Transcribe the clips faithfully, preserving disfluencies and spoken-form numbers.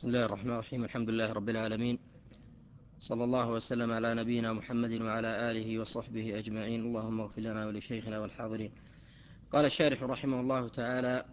بسم الله الرحمن الرحيم. الحمد لله رب العالمين، صلى الله وسلم على نبينا محمد وعلى آله وصحبه أجمعين. اللهم اغفر لنا ولشيخنا والحاضرين. قال الشارح رحمه الله تعالى: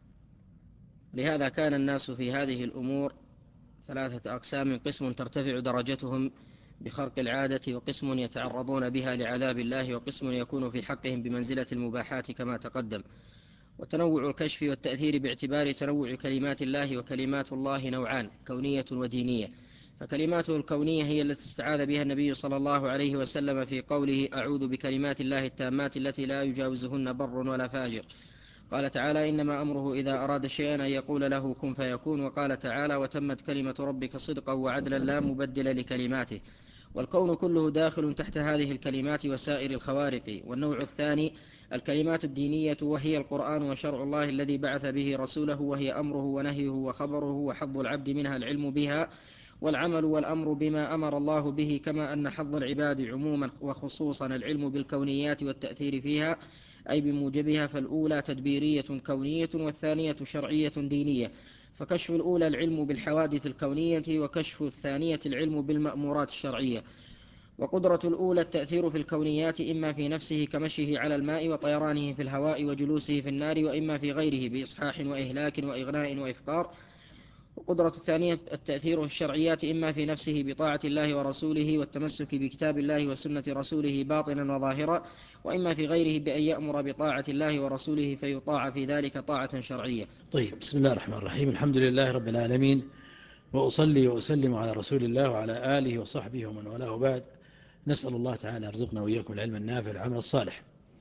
لهذا كان الناس في هذه الأمور ثلاثة أقسام: قسم ترتفع درجتهم بخرق العادة، وقسم يتعرضون بها لعذاب الله، وقسم يكون في حقهم بمنزلة المباحات كما تقدم. وتنوع الكشف والتأثير باعتبار تنوع كلمات الله، وكلمات الله نوعان: كونية ودينية. فكلماته الكونية هي التي استعاذ بها النبي صلى الله عليه وسلم في قوله: أعوذ بكلمات الله التامات التي لا يجاوزهن بر ولا فاجر. قال تعالى: إنما أمره إذا أراد شيئا أن يقول له كن فيكون. وقال تعالى: وتمت كلمة ربك صدقا وعدلا لا مبدل لكلماته. والكون كله داخل تحت هذه الكلمات وسائر الخوارق. والنوع الثاني الكلمات الدينية، وهي القرآن وشرع الله الذي بعث به رسوله، وهي أمره ونهيه وخبره، وحظ العبد منها العلم بها والعمل والأمر بما أمر الله به، كما أن حظ العباد عموما وخصوصا العلم بالكونيات والتأثير فيها أي بموجبها. فالأولى تدبيرية كونية، والثانية شرعية دينية. فكشف الأولى العلم بالحوادث الكونية، وكشف الثانية العلم بالمأمورات الشرعية. وقدرة الأولى التأثير في الكونيات، إما في نفسه كمشيه على الماء وطيرانه في الهواء وجلوسه في النار، وإما في غيره بإصحاح وإهلاك وإغناء وإفقار. وقدرة الثانية التأثير في الشرعيات، إما في نفسه بطاعة الله ورسوله والتمسك بكتاب الله وسنة رسوله باطنا وظاهرا، وإما في غيره بأن يأمر بطاعة الله ورسوله فيطاع في ذلك طاعة شرعية. طيب، بسم الله الرحمن الرحيم. الحمد لله رب العالمين، وأصلي وأسلم على رسول الله وعلى آله وصحبه ومن والاه، بعد. نسأل الله تعالى يرزقنا وإياكم العلم النافع والعمل الصالح.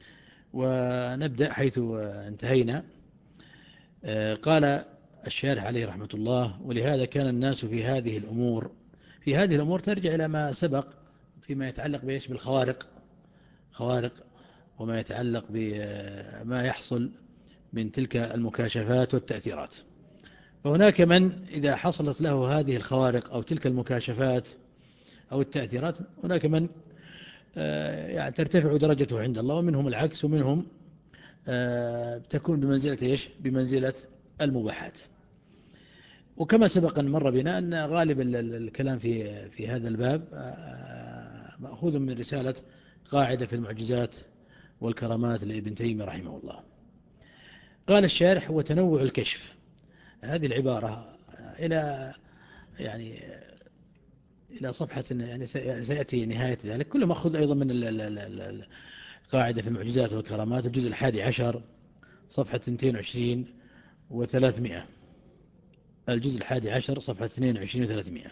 ونبدأ حيث انتهينا. قال الشارح عليه رحمة الله: ولهذا كان الناس في هذه الأمور في هذه الأمور ترجع إلى ما سبق فيما يتعلق بإيش بالخوارق خوارق وما يتعلق بما يحصل من تلك المكاشفات والتأثيرات. فهناك من إذا حصلت له هذه الخوارق أو تلك المكاشفات أو التأثيرات، هناك من يعني ترتفع درجته عند الله، ومنهم العكس، ومنهم تكون بمنزلة إيش؟ بمنزلة المباحات. وكما سبق أن مر بنا أن غالب الكلام في في هذا الباب مأخوذ من رسالة قاعدة في المعجزات والكرامات لابن تيمية رحمه الله. قال الشارح: وتنوع الكشف. هذه العبارة إلى يعني إلى صفحة يعني سيأتي نهاية ذلك، كله مأخوذ أيضا من القاعدة في المعجزات والكرامات، الجزء الحادي عشر صفحة اثنين وعشرين وثلاثمائة. الجزء الحادي عشر صفحة اثنين وعشرين وثلاثمائة.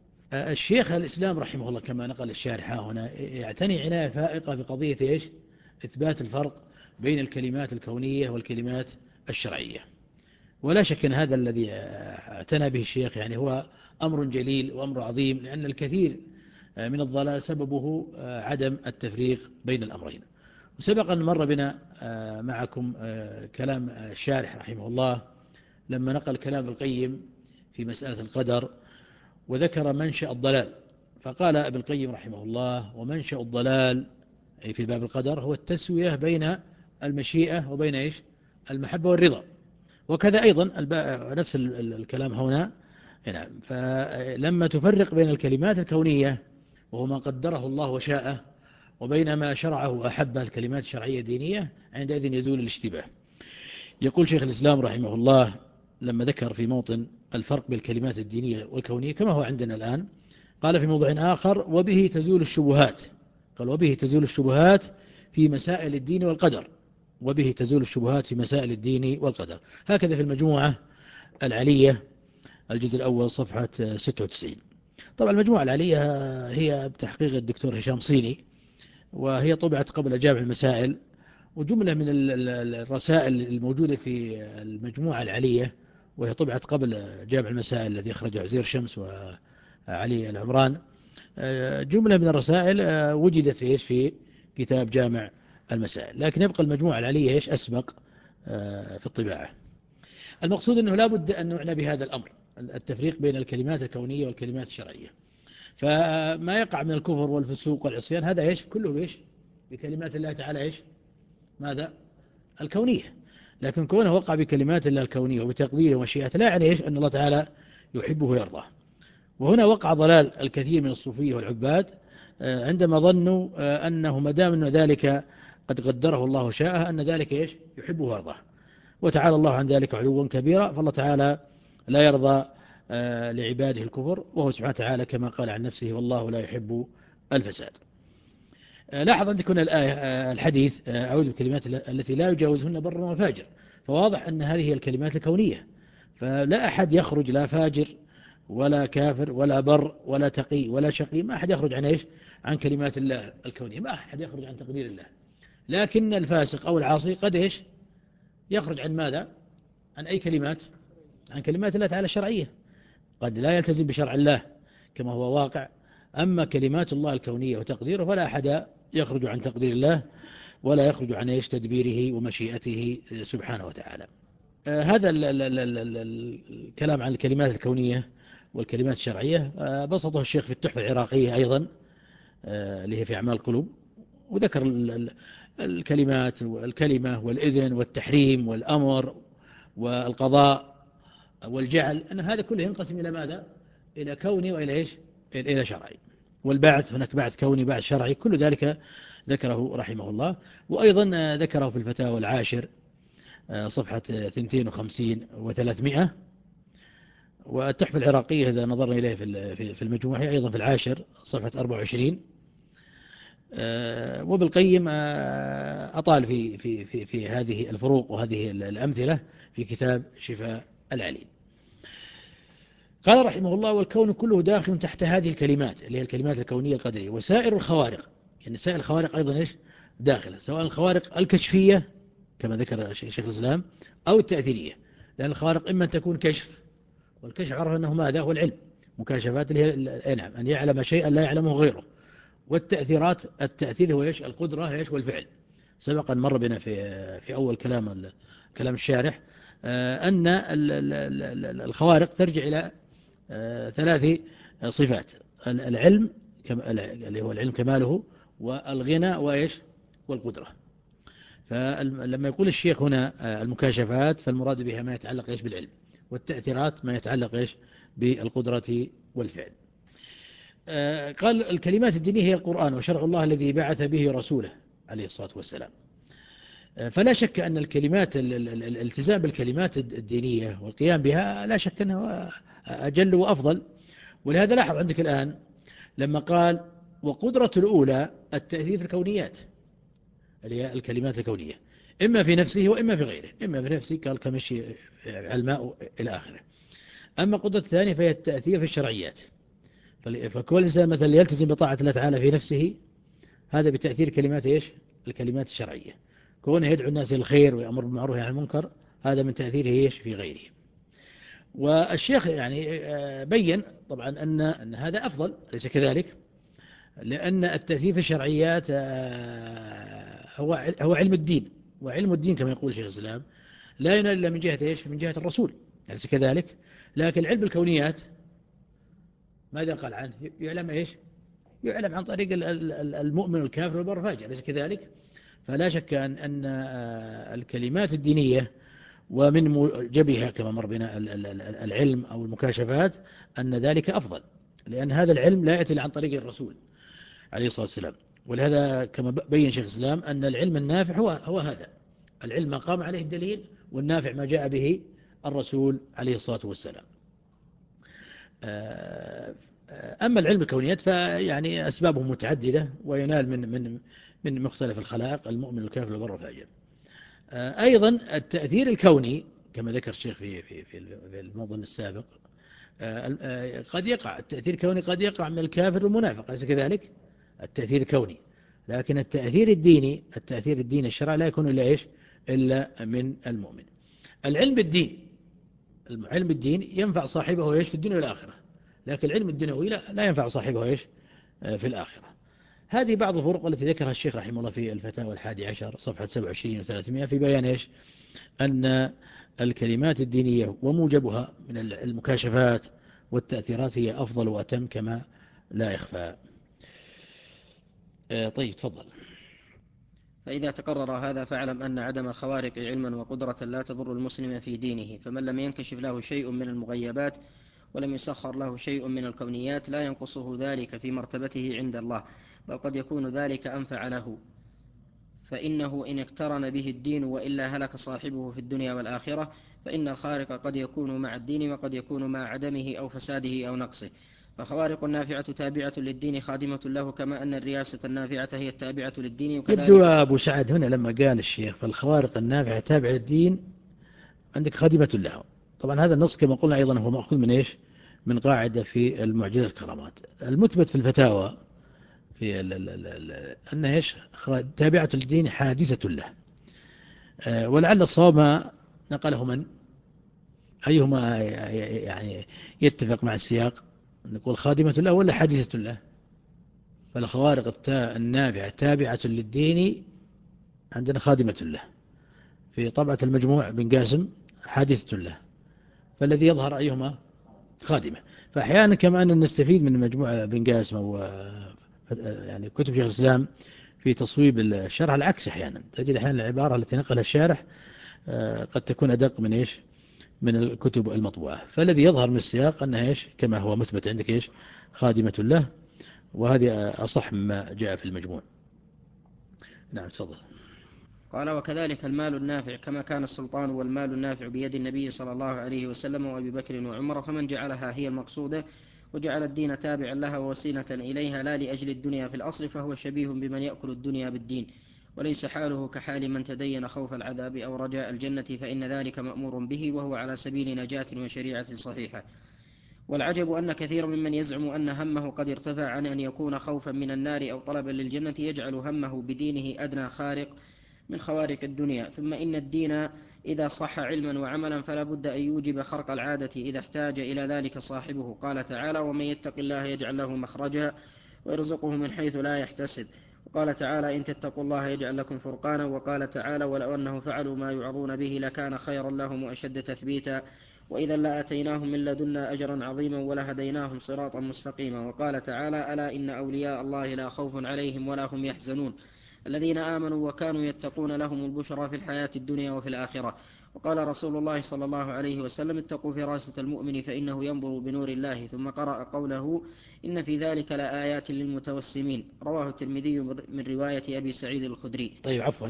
الشيخ الإسلام رحمه الله كما نقل الشارح هنا يعتني عناية فائقة بقضية إيش؟ إثبات الفرق بين الكلمات الكونية والكلمات الشرعية. ولا شك أن هذا الذي اعتنى به الشيخ يعني هو أمر جليل وأمر عظيم، لأن الكثير من الضلال سببه عدم التفريق بين الأمرين. وسبق أن مر بنا معكم كلام الشارح رحمه الله لما نقل كلام القيم في مسألة القدر، وذكر منشأ الضلال. فقال ابن القيم رحمه الله: ومنشأ الضلال أي في باب القدر هو التسوية بين المشيئة وبين إيش؟ المحبة والرضا. وكذا أيضا نفس الكلام هنا. نعم. فلما تفرق بين الكلمات الكونية وهو ما قدره الله وشاءه، وبين ما شرعه وأحبه الكلمات الشرعية الدينية، عندئذ يزول الاشتباه. يقول شيخ الإسلام رحمه الله لما ذكر في موطن الفرق بين الكلمات الدينية والكونية كما هو عندنا الآن، قال في موضع آخر: وبه تزول الشبهات. قال: وبه تزول الشبهات في مسائل الدين والقدر. وبه تزول الشبهات في مسائل الدين والقدر. هكذا في المجموعة العلية الجزء الأول صفحة ستة وتسعين. طبعا المجموعة العلية هي بتحقيق الدكتور هشام صيني، وهي طبعت قبل جامع المسائل. وجملة من الرسائل الموجودة في المجموعة العلية، وهي طبعت قبل جامع المسائل الذي أخرجه عزير شمس وعلي العمران، جملة من الرسائل وجدت في إيش في كتاب جامع المسائل، لكن يبقى المجموعة العلية إيش أسبق في الطباعة. المقصود أنه لا بد أن نعنى بهذا الأمر، التفريق بين الكلمات الكونية والكلمات الشرعية. فما يقع من الكفر والفسوق والعصيان هذا إيش كله إيش بكلمات الله تعالى إيش ماذا الكونية. لكن كونه وقع بكلمات الله الكونية وبتقديره ومشيئته لا يعني إيش أن الله تعالى يحبه ويرضاه. وهنا وقع ضلال الكثير من الصوفية والعباد عندما ظنوا أنه ما دام أن ذلك قد قدره الله شاءه أن ذلك إيش يحبه ويرضاه، وتعالى الله عن ذلك علوا كبيرا. فالله تعالى لا يرضى لعباده الكفر، وهو سبحانه وتعالى كما قال عن نفسه والله لا يحب الفساد. لاحظ عندك هنا الآية الحديث أعوذ بالكلمات التي لا يجاوزهن بر وفاجر، فواضح أن هذه هي الكلمات الكونية، فلا أحد يخرج لا فاجر ولا كافر ولا بر ولا تقي ولا شقي، ما أحد يخرج عن إيش عن كلمات الله الكونية، ما أحد يخرج عن تقدير الله. لكن الفاسق أو العاصي قد إيش يخرج عن ماذا؟ عن أي كلمات؟ عن كلمات الله تعالى الشرعية، قد لا يلتزم بشرع الله كما هو واقع. أما كلمات الله الكونية وتقديره فلا أحد يخرج عن تقدير الله ولا يخرج عن إيش تدبيره ومشيئته سبحانه وتعالى. آه هذا ال ال ال ال ال الكلام عن الكلمات الكونية والكلمات الشرعية آه بسطه الشيخ في التحفة العراقية أيضا آه اللي هي في أعمال القلوب، وذكر ال ال الكلمات والكلمة والإذن والتحريم والأمر والقضاء والجعل، أن هذا كله ينقسم إلى ماذا؟ إلى كوني وإلى إيش؟ إلى شرعي. والبعث هناك بعث كوني بعث شرعي، كل ذلك ذكره رحمه الله. وأيضا ذكره في الفتاوى العاشر صفحة اثنين وخمسين وثلاثمائة، والتحفة العراقية إذا نظرنا إليه في المجموعة أيضا في العاشر صفحة أربعة وعشرين. وابن القيم أطال في في في في هذه الفروق وهذه الأمثلة في كتاب شفاء العليل. قال رحمه الله والكون كله داخل تحت هذه الكلمات اللي هي الكلمات الكونية القدرية، وسائر الخوارق، يعني سائر الخوارق أيضا إيش داخلة، سواء الخوارق الكشفية كما ذكر شيخ الإسلام أو التأثيرية، لأن الخوارق إما أن تكون كشف، والكشف عرف أنه ماذا هو العلم، مكاشفات اللي هي نعم أن يعلم شيئا لا يعلمه غيره. والتأثيرات التأثير هو إيش القدرة إيش والفعل. سبقا مر بنا في في أول كلام كلام الشارح أن الخوارق ترجع إلى ثلاث صفات: العلم اللي هو العلم كماله، والغنى وإيش والقدرة. فلما يقول الشيخ هنا المكاشفات فالمراد بها ما يتعلق إيش بالعلم، والتأثيرات ما يتعلق إيش بالقدرة والفعل. قال الكلمات الدينية هي القرآن وشرع الله الذي بعث به رسوله عليه الصلاة والسلام. فلا شك أن الكلمات الالتزام بالكلمات الدينية والقيام بها لا شك أنه أجل وأفضل. ولهذا لاحظ عندك الآن لما قال وقدرة الأولى التأثير في الكونيات اللي هي الكلمات الكونية، إما في نفسه وإما في غيره. إما في نفسه قال كمشي على الماء إلى آخره. أما قدرة الثانية فهي التأثير في الشرعيات، فكل إنسان مثلا يلتزم بطاعة الله تعالى في نفسه هذا بتأثير كلمات إيش الكلمات الشرعية. كونه يدعو الناس إلى الخير ويأمر بالمعروف وينهى عن المنكر هذا من تأثيره إيش في غيره. والشيخ يعني بين طبعا أن أن هذا أفضل، ليس كذلك؟ لأن التأثير في الشرعيات هو هو علم الدين، وعلم الدين كما يقول شيخ الإسلام لا ينال إلا من جهة إيش من جهة الرسول، ليس كذلك؟ لكن علم الكونيات ماذا قال عنه؟ يعلم إيش؟ يعلم عن طريق المؤمن والكافر والبر والفاجر، ليس كذلك؟ فلا شك أن أن الكلمات الدينية ومن موجبها كما مر بنا العلم أو المكاشفات أن ذلك أفضل، لأن هذا العلم لا يأتي عن طريق الرسول عليه الصلاة والسلام. ولهذا كما بين شيخ الإسلام أن العلم النافع هو هو هذا العلم ما قام عليه الدليل، والنافع ما جاء به الرسول عليه الصلاة والسلام. أما العلم الكونيات فيعني أسبابه متعددة وينال من من من مختلف الخلائق المؤمن والكافر والبر والفاجر. أيضا التأثير الكوني كما ذكر الشيخ في في في الموضوع السابق قد يقع التأثير الكوني قد يقع من الكافر والمنافق، أليس كذلك؟ التأثير الكوني. لكن التأثير الديني التأثير الديني الشرعي لا يكون إلا إيش إلا من المؤمن. العلم الدين علم الدين ينفع صاحبه إيش في الدنيا والآخرة، لكن العلم الدنيوي لا, لا ينفع صاحبه إيش في الآخرة. هذه بعض الفروق التي ذكرها الشيخ رحمه الله في الفتاوى الحادي عشر صفحة سبعة وعشرين وثلاثمائة في بيان إيش أن الكلمات الدينية وموجبها من المكاشفات والتأثيرات هي أفضل وأتم كما لا يخفى. طيب تفضل. فإذا تقرر هذا فاعلم أن عدم الخوارق علما وقدرة لا تضر المسلم في دينه، فمن لم ينكشف له شيء من المغيبات ولم يسخر له شيء من الكونيات لا ينقصه ذلك في مرتبته عند الله، بل قد يكون ذلك أنفع له، فإنه إن اقترن به الدين وإلا هلك صاحبه في الدنيا والآخرة، فإن الخارق قد يكون مع الدين وقد يكون مع عدمه أو فساده أو نقصه. فالخوارق النافعة تابعة للدين خادمة له، كما أن الرياسة النافعة هي التابعة للدين. يبدو وكذلك أبو سعد هنا لما قال الشيخ فالخوارق النافعة تابعة للدين عندك خادمة له، طبعا هذا النص كما قلنا أيضا هو مأخوذ من إيش؟ من قاعدة في المعجزة الكرامات. المثبت في الفتاوى في ال ال ال ال أن إيش؟ تابعة للدين حادثة له. أه ولعل الصواب ما نقله من أيهما يعني يتفق مع السياق، نقول خادمة له ولا حادثة له؟ فالخوارق النافعة تابعة للدين عندنا خادمة له، في طبعة المجموع بن قاسم حادثة له، فالذي يظهر أيهما خادمة. فأحيانا كما أن نستفيد من مجموعة بن قاسم أو يعني كتب شيخ الإسلام في تصويب الشرح، العكس أحيانا تجد أحيانا العبارة التي نقلها الشارح قد تكون أدق من إيش؟ من الكتب المطبوعة. فالذي يظهر من السياق أنها إيش؟ كما هو مثبت عندك إيش؟ خادمة له، وهذه أصح مما جاء في المجموع. نعم تفضل. قال: وكذلك المال النافع، كما كان السلطان والمال النافع بيد النبي صلى الله عليه وسلم وأبي بكر وعمر، فمن جعلها هي المقصودة وجعل الدين تابعا لها ووسيلة إليها لا لأجل الدنيا في الأصل، فهو شبيه بمن يأكل الدنيا بالدين، وليس حاله كحال من تدين خوف العذاب أو رجاء الجنة، فإن ذلك مأمور به وهو على سبيل نجاة وشريعة صحيحة. والعجب أن كثير ممن يزعم أن همه قد ارتفع عن أن يكون خوفا من النار أو طلبا للجنة يجعل همه بدينه أدنى خارق من خوارق الدنيا. ثم إن الدين إذا صح علما وعملا فلا بد أن يوجب خرق العادة إذا احتاج إلى ذلك صاحبه. قال تعالى: ومن يتق الله يجعل له مخرجا ويرزقه من حيث لا يحتسب. وقال تعالى: إن تتقوا الله يجعل لكم فرقانا. وقال تعالى: ولو أنهم فعلوا ما يوعظون به لكان خيرا لهم وأشد تثبيتا، وإذا لآتيناهم من لدنا أجرا عظيما ولهديناهم صراطا مستقيما. وقال تعالى: ألا إن أولياء الله لا خوف عليهم ولا هم يحزنون الذين آمنوا وكانوا يتقون لهم البشرى في الحياة الدنيا وفي الآخرة. وقال رسول الله صلى الله عليه وسلم: اتقوا فراسة المؤمن فإنه ينظر بنور الله. ثم قرأ قوله: إن في ذلك لآيات للمتوسمين. رواه الترمذي من رواية أبي سعيد الخدري. طيب عفوا،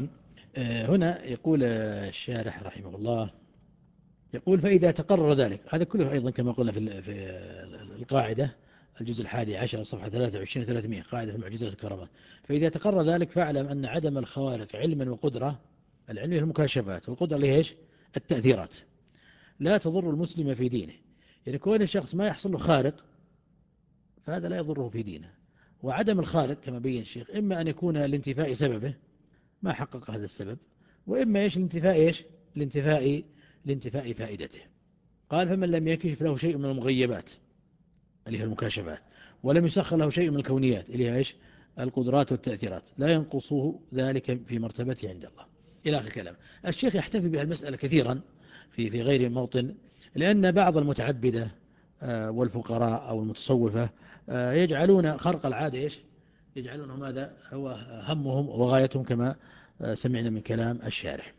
هنا يقول الشارح رحمه الله، يقول: فإذا تقرر ذلك، هذا كله أيضا كما قلنا في القاعدة الجزء الحادي عشر صفحة ثلاثة وعشرين ثلاثمائة، قاعدة المعجزات الكرامات. فإذا تقرر ذلك فاعلم أن عدم الخوارق علما وقدرة، العلم المكاشفات، والقدرة ليش؟ التأثيرات، لا تضر المسلم في دينه. يعني كون الشخص ما يحصل له خارق فهذا لا يضره في دينه. وعدم الخارق كما بين الشيخ إما أن يكون الانتفاء سببه ما حقق هذا السبب، وإما إيش؟ الانتفاء إيش؟ الانتفاء لانتفاء فائدته. قال: فمن لم يكشف له شيء من المغيبات اللي هي المكاشفات، ولم يسخر له شيء من الكونيات اللي هي إيش؟ القدرات والتأثيرات، لا ينقصه ذلك في مرتبته عند الله، إلى آخر الكلام. الشيخ يحتفي بها المسألة كثيرا في في غير موطن، لأن بعض المتعبدة والفقراء أو المتصوفة يجعلون خرق العادة إيش؟ يجعلونه ماذا هو همهم وغايتهم، كما سمعنا من كلام الشارح.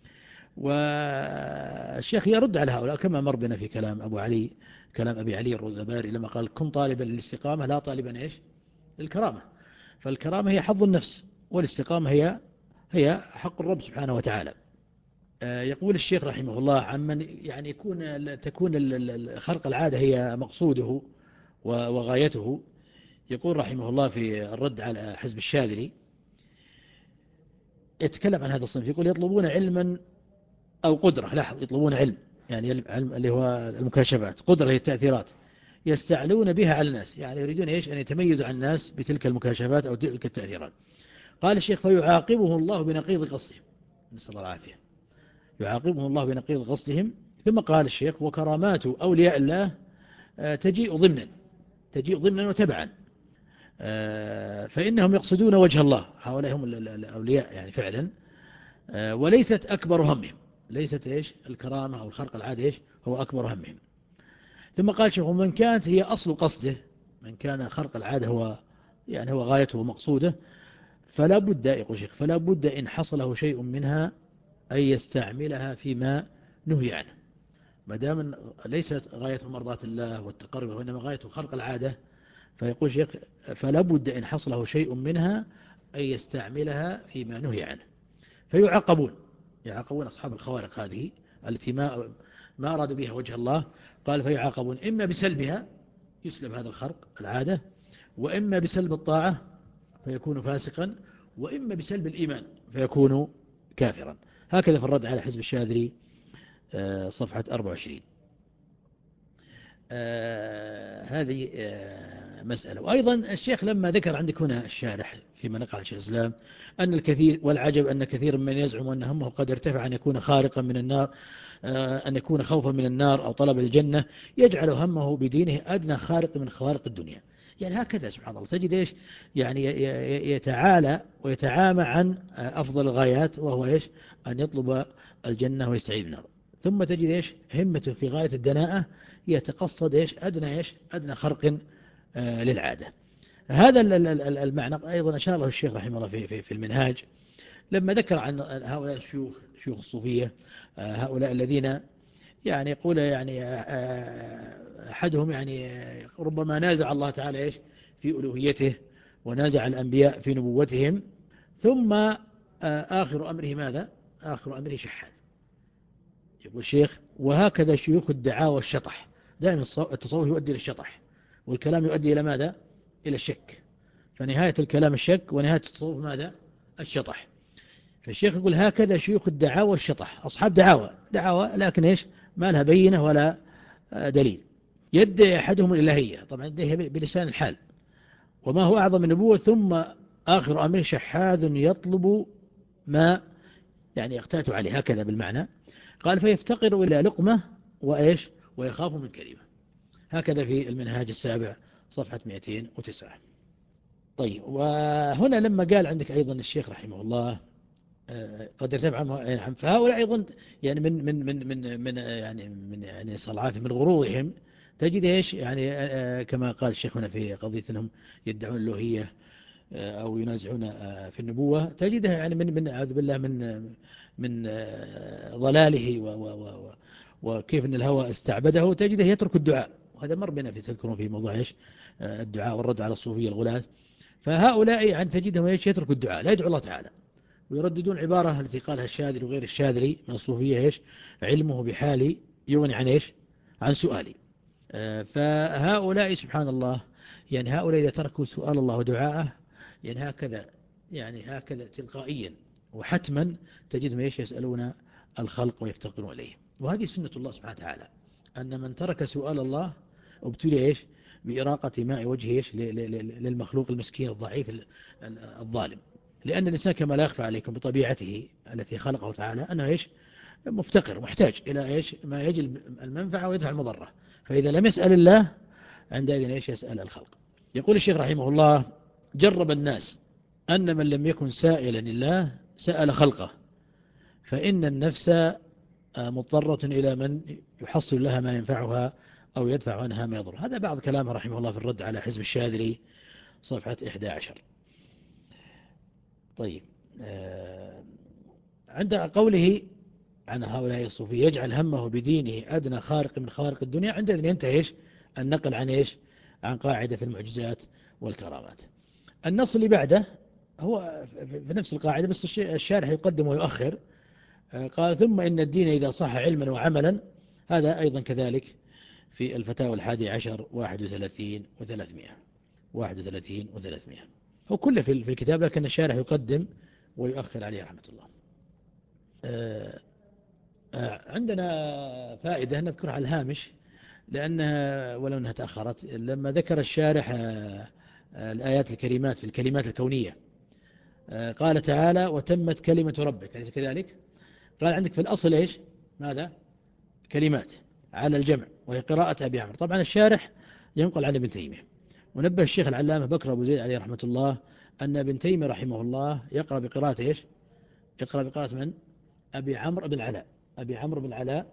والشيخ يرد على هؤلاء كما مر بنا في كلام أبو علي، كلام أبي علي الرذباري لما قال: كن طالبا للاستقامة لا طالبا إيش؟ للكرامة. فالكرامة هي حظ النفس، والاستقامة هي هي حق الرب سبحانه وتعالى. يقول الشيخ رحمه الله: عمن يعني يكون تكون خرق العادة هي مقصوده وغايته، يقول رحمه الله في الرد على حزب الشاذلي، يتكلم عن هذا الصنف، يقول: يطلبون علما أو قدرة، لاحظ، يطلبون علم، يعني علم اللي هو المكاشفات، قدرة هي التأثيرات، يستعلون بها على الناس، يعني يريدون إيش؟ أن يتميزوا عن الناس بتلك المكاشفات أو تلك التأثيرات. قال الشيخ: فيعاقبه الله بنقيض قصدهم، نسأل الله العافية، يعاقبه الله بنقيض قصدهم. ثم قال الشيخ: وكرامات أولياء الله تجيء ضمنا تجيء ضمنا وتبعا، فإنهم يقصدون وجه الله، هؤلاء هم الأولياء يعني فعلا، وليست أكبر همهم، ليست إيش؟ الكرامة أو الخرق العادة إيش؟ هو أكبر همهم. ثم قال الشيخ: ومن كانت هي أصل قصده، من كان خرق العادة هو يعني هو غايته ومقصوده، فلا بد، يقول الشيخ، فلا بد إن حصله شيء منها أن يستعملها فيما نهي عنه. ما دام ليست غايته مرضاة الله والتقرب، وإنما غايته خلق العادة، فيقول شيخ فلا بد إن حصله شيء منها أن يستعملها فيما نهي عنه، فيعاقبون، يعاقبون أصحاب الخوارق هذه التي ما ما أرادوا بها وجه الله. قال فيعاقبون إما بسلبها، يسلب هذا الخرق العادة، وإما بسلب الطاعة فيكون فاسقا، وإما بسلب الإيمان فيكون كافرا. هكذا في الرد على حزب الشاذلي صفحة أربعة وعشرين. آه هذه آه مسألة. وأيضا الشيخ لما ذكر عندك هنا الشارح فيما نقل عن شيخ الإسلام أن الكثير، والعجب أن كثير من يزعم أن همه قد ارتفع أن يكون خارقا من النار، آه أن يكون خوفا من النار أو طلب الجنة، يجعل همه بدينه أدنى خارق من خوارق الدنيا. يعني هكذا سبحان الله تجد إيش يعني يتعالى ويتعامى عن أفضل الغايات، وهو إيش أن يطلب الجنة ويستعيذ من النار. ثم تجد إيش همته في غاية الدناءة، يتقصد إيش أدنى إيش أدنى خرق آه للعادة. هذا المعنى أيضا أشار له الشيخ رحمه الله في في في المنهاج لما ذكر عن هؤلاء الشيوخ شيوخ الصوفية، آه هؤلاء الذين يعني يقول يعني آه أحدهم يعني ربما نازع الله تعالى إيش في ألوهيته، ونازع الأنبياء في نبوتهم، ثم آه آخر أمره ماذا؟ آخر أمره شحات. يقول الشيخ وهكذا شيوخ الدعاوى والشطح، دائما التصوف يؤدي للشطح، والكلام يؤدي إلى ماذا؟ إلى الشك. فنهاية الكلام الشك، ونهاية التصوف ماذا؟ الشطح. فالشيخ يقول هكذا شيوخ الدعاوى والشطح، أصحاب دعاوى دعاوى لكن إيش ما لها بينة ولا دليل. يدعي أحدهم الإلهية، طبعا يدعيها بلسان الحال، وما هو أعظم النبوة، ثم آخر أمره شحاذ يطلب ما يعني يقتات عليه، هكذا بالمعنى. قال فيفتقر إلى لقمة وإيش ويخاف من كلمة. هكذا في المنهاج السابع صفحة مئتين وتسعة. طيب، وهنا لما قال عندك أيضا الشيخ رحمه الله قد ارتفع، فهؤلاء أيضا يعني من من من من من يعني من يعني صلعات من غرورهم تجد إيش يعني كما قال الشيخ هنا في قضية أنهم يدعون الألوهية أو ينازعون في النبوة، تجدها يعني من من أعوذ بالله من من ضلاله و و و وكيف أن الهوى استعبده، تجده يترك الدعاء. وهذا مر بنا في تذكرون في موضوع إيش الدعاء والرد على الصوفية الغلاة. فهؤلاء يعني تجدهم إيش يترك الدعاء، لا يدعو الله تعالى، ويرددون عبارة التي قالها الشاذلي وغير الشاذلي من الصوفية إيش علمه بحالي يغني عن إيش عن سؤالي. فهؤلاء سبحان الله يعني هؤلاء إذا تركوا سؤال الله ودعاءه يعني هكذا يعني هكذا تلقائيا وحتما تجدهم إيش يسألون الخلق ويفتقرون إليه. وهذه سنة الله سبحانه وتعالى، أن من ترك سؤال الله ابتلي إيش بإراقة ماء وجهه إيش للمخلوق المسكين الضعيف الظالم. لأن الإنسان كما لا يخفى عليكم بطبيعته التي خلقه تعالى أنه إيش مفتقر محتاج إلى إيش ما يجلب المنفعة ويدفع المضرة. فإذا لم يسأل الله عندئذ إيش يسأل الخلق. يقول الشيخ رحمه الله جرب الناس أن من لم يكن سائلا لله سأل خلقه، فإن النفس مضطرة إلى من يحصل لها ما ينفعها أو يدفع عنها ما يضر. هذا بعض كلامه رحمه الله في الرد على حزب الشاذلي صفحة إحدى عشر. طيب، عند قوله عن هؤلاء الصوفية يجعل همه بدينه أدنى خارق من خوارق الدنيا، عندئذ ينتهي إيش النقل عن إيش عن قاعدة في المعجزات والكرامات. النص اللي بعده هو في نفس القاعدة بس الشارح يقدم ويؤخر. قال ثم إن الدين إذا صح علما وعملا، هذا أيضا كذلك في الفتاوى الحادي عشر واحد وثلاثين وثلاثمائة واحد وثلاثين وثلاثمائة. هو كله في الكتاب لكن الشارح يقدم ويؤخر عليه رحمة الله. عندنا فائدة نذكرها على الهامش لأنها ولو أنها تأخرت. لما ذكر الشارح الآيات الكريمات في الكلمات الكونية قال تعالى وتمت كلمة ربك، أليس كذلك؟ قال عندك في الأصل إيش ماذا كلمات على الجمع، وهي قراءة أبي عمرو. طبعا الشارح ينقل عن ابن تيمية، ونبه الشيخ العلامة بكر أبو زيد عليه رحمة الله أن ابن تيمية رحمه الله يقرأ بقراءة إيش يقرأ بقراءة من أبي عمرو بن العلاء أبي عمرو بن العلاء.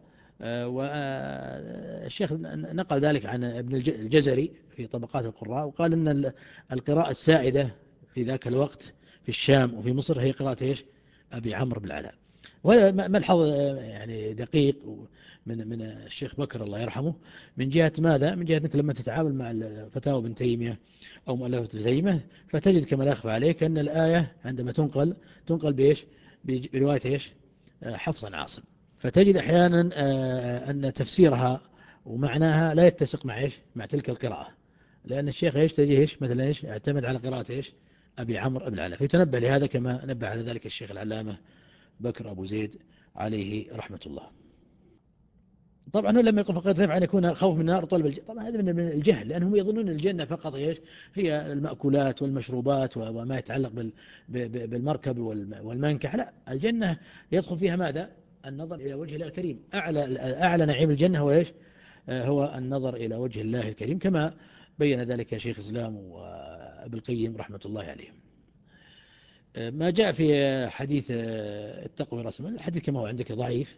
والشيخ نقل ذلك عن ابن الجزري في طبقات القراء، وقال أن القراءة السائدة في ذاك الوقت في الشام وفي مصر هي قراءة إيش أبي عمرو بن العلاء. وهذا ملحظ يعني دقيق من من الشيخ بكر الله يرحمه، من جهة ماذا؟ من جهة أنك لما تتعامل مع فتاوى ابن تيمية أو مؤلفة ابن تيمية، فتجد كما لا يخفى عليك أن الآية عندما تنقل تنقل بإيش؟ برواية إيش؟ حفص عن عاصم. فتجد أحيانا أن تفسيرها ومعناها لا يتسق مع إيش؟ مع تلك القراءة، لأن الشيخ إيش تجي إيش مثلا إيش اعتمد على قراءة إيش؟ أبي عمرو بن العلاء، فيتنبه لهذا كما نبه على ذلك الشيخ العلامة بكر أبو زيد عليه رحمة الله. طبعا هو لما يقول فقد فهم أن يكون خوف من النار طلب الجنة، طبعا هذا من الجهل، لأنهم يظنون الجنة فقط إيش؟ هي المأكولات والمشروبات وما يتعلق بالمركب والمنكح. لا، الجنة يدخل فيها ماذا؟ النظر إلى وجه الله الكريم. أعلى, أعلى نعيم الجنة هو إيش؟ هو النظر إلى وجه الله الكريم، كما بين ذلك شيخ الإسلام وابن القيم رحمة الله عليهم. ما جاء في حديث التقوى رأس المال، الحديث كما هو عندك ضعيف.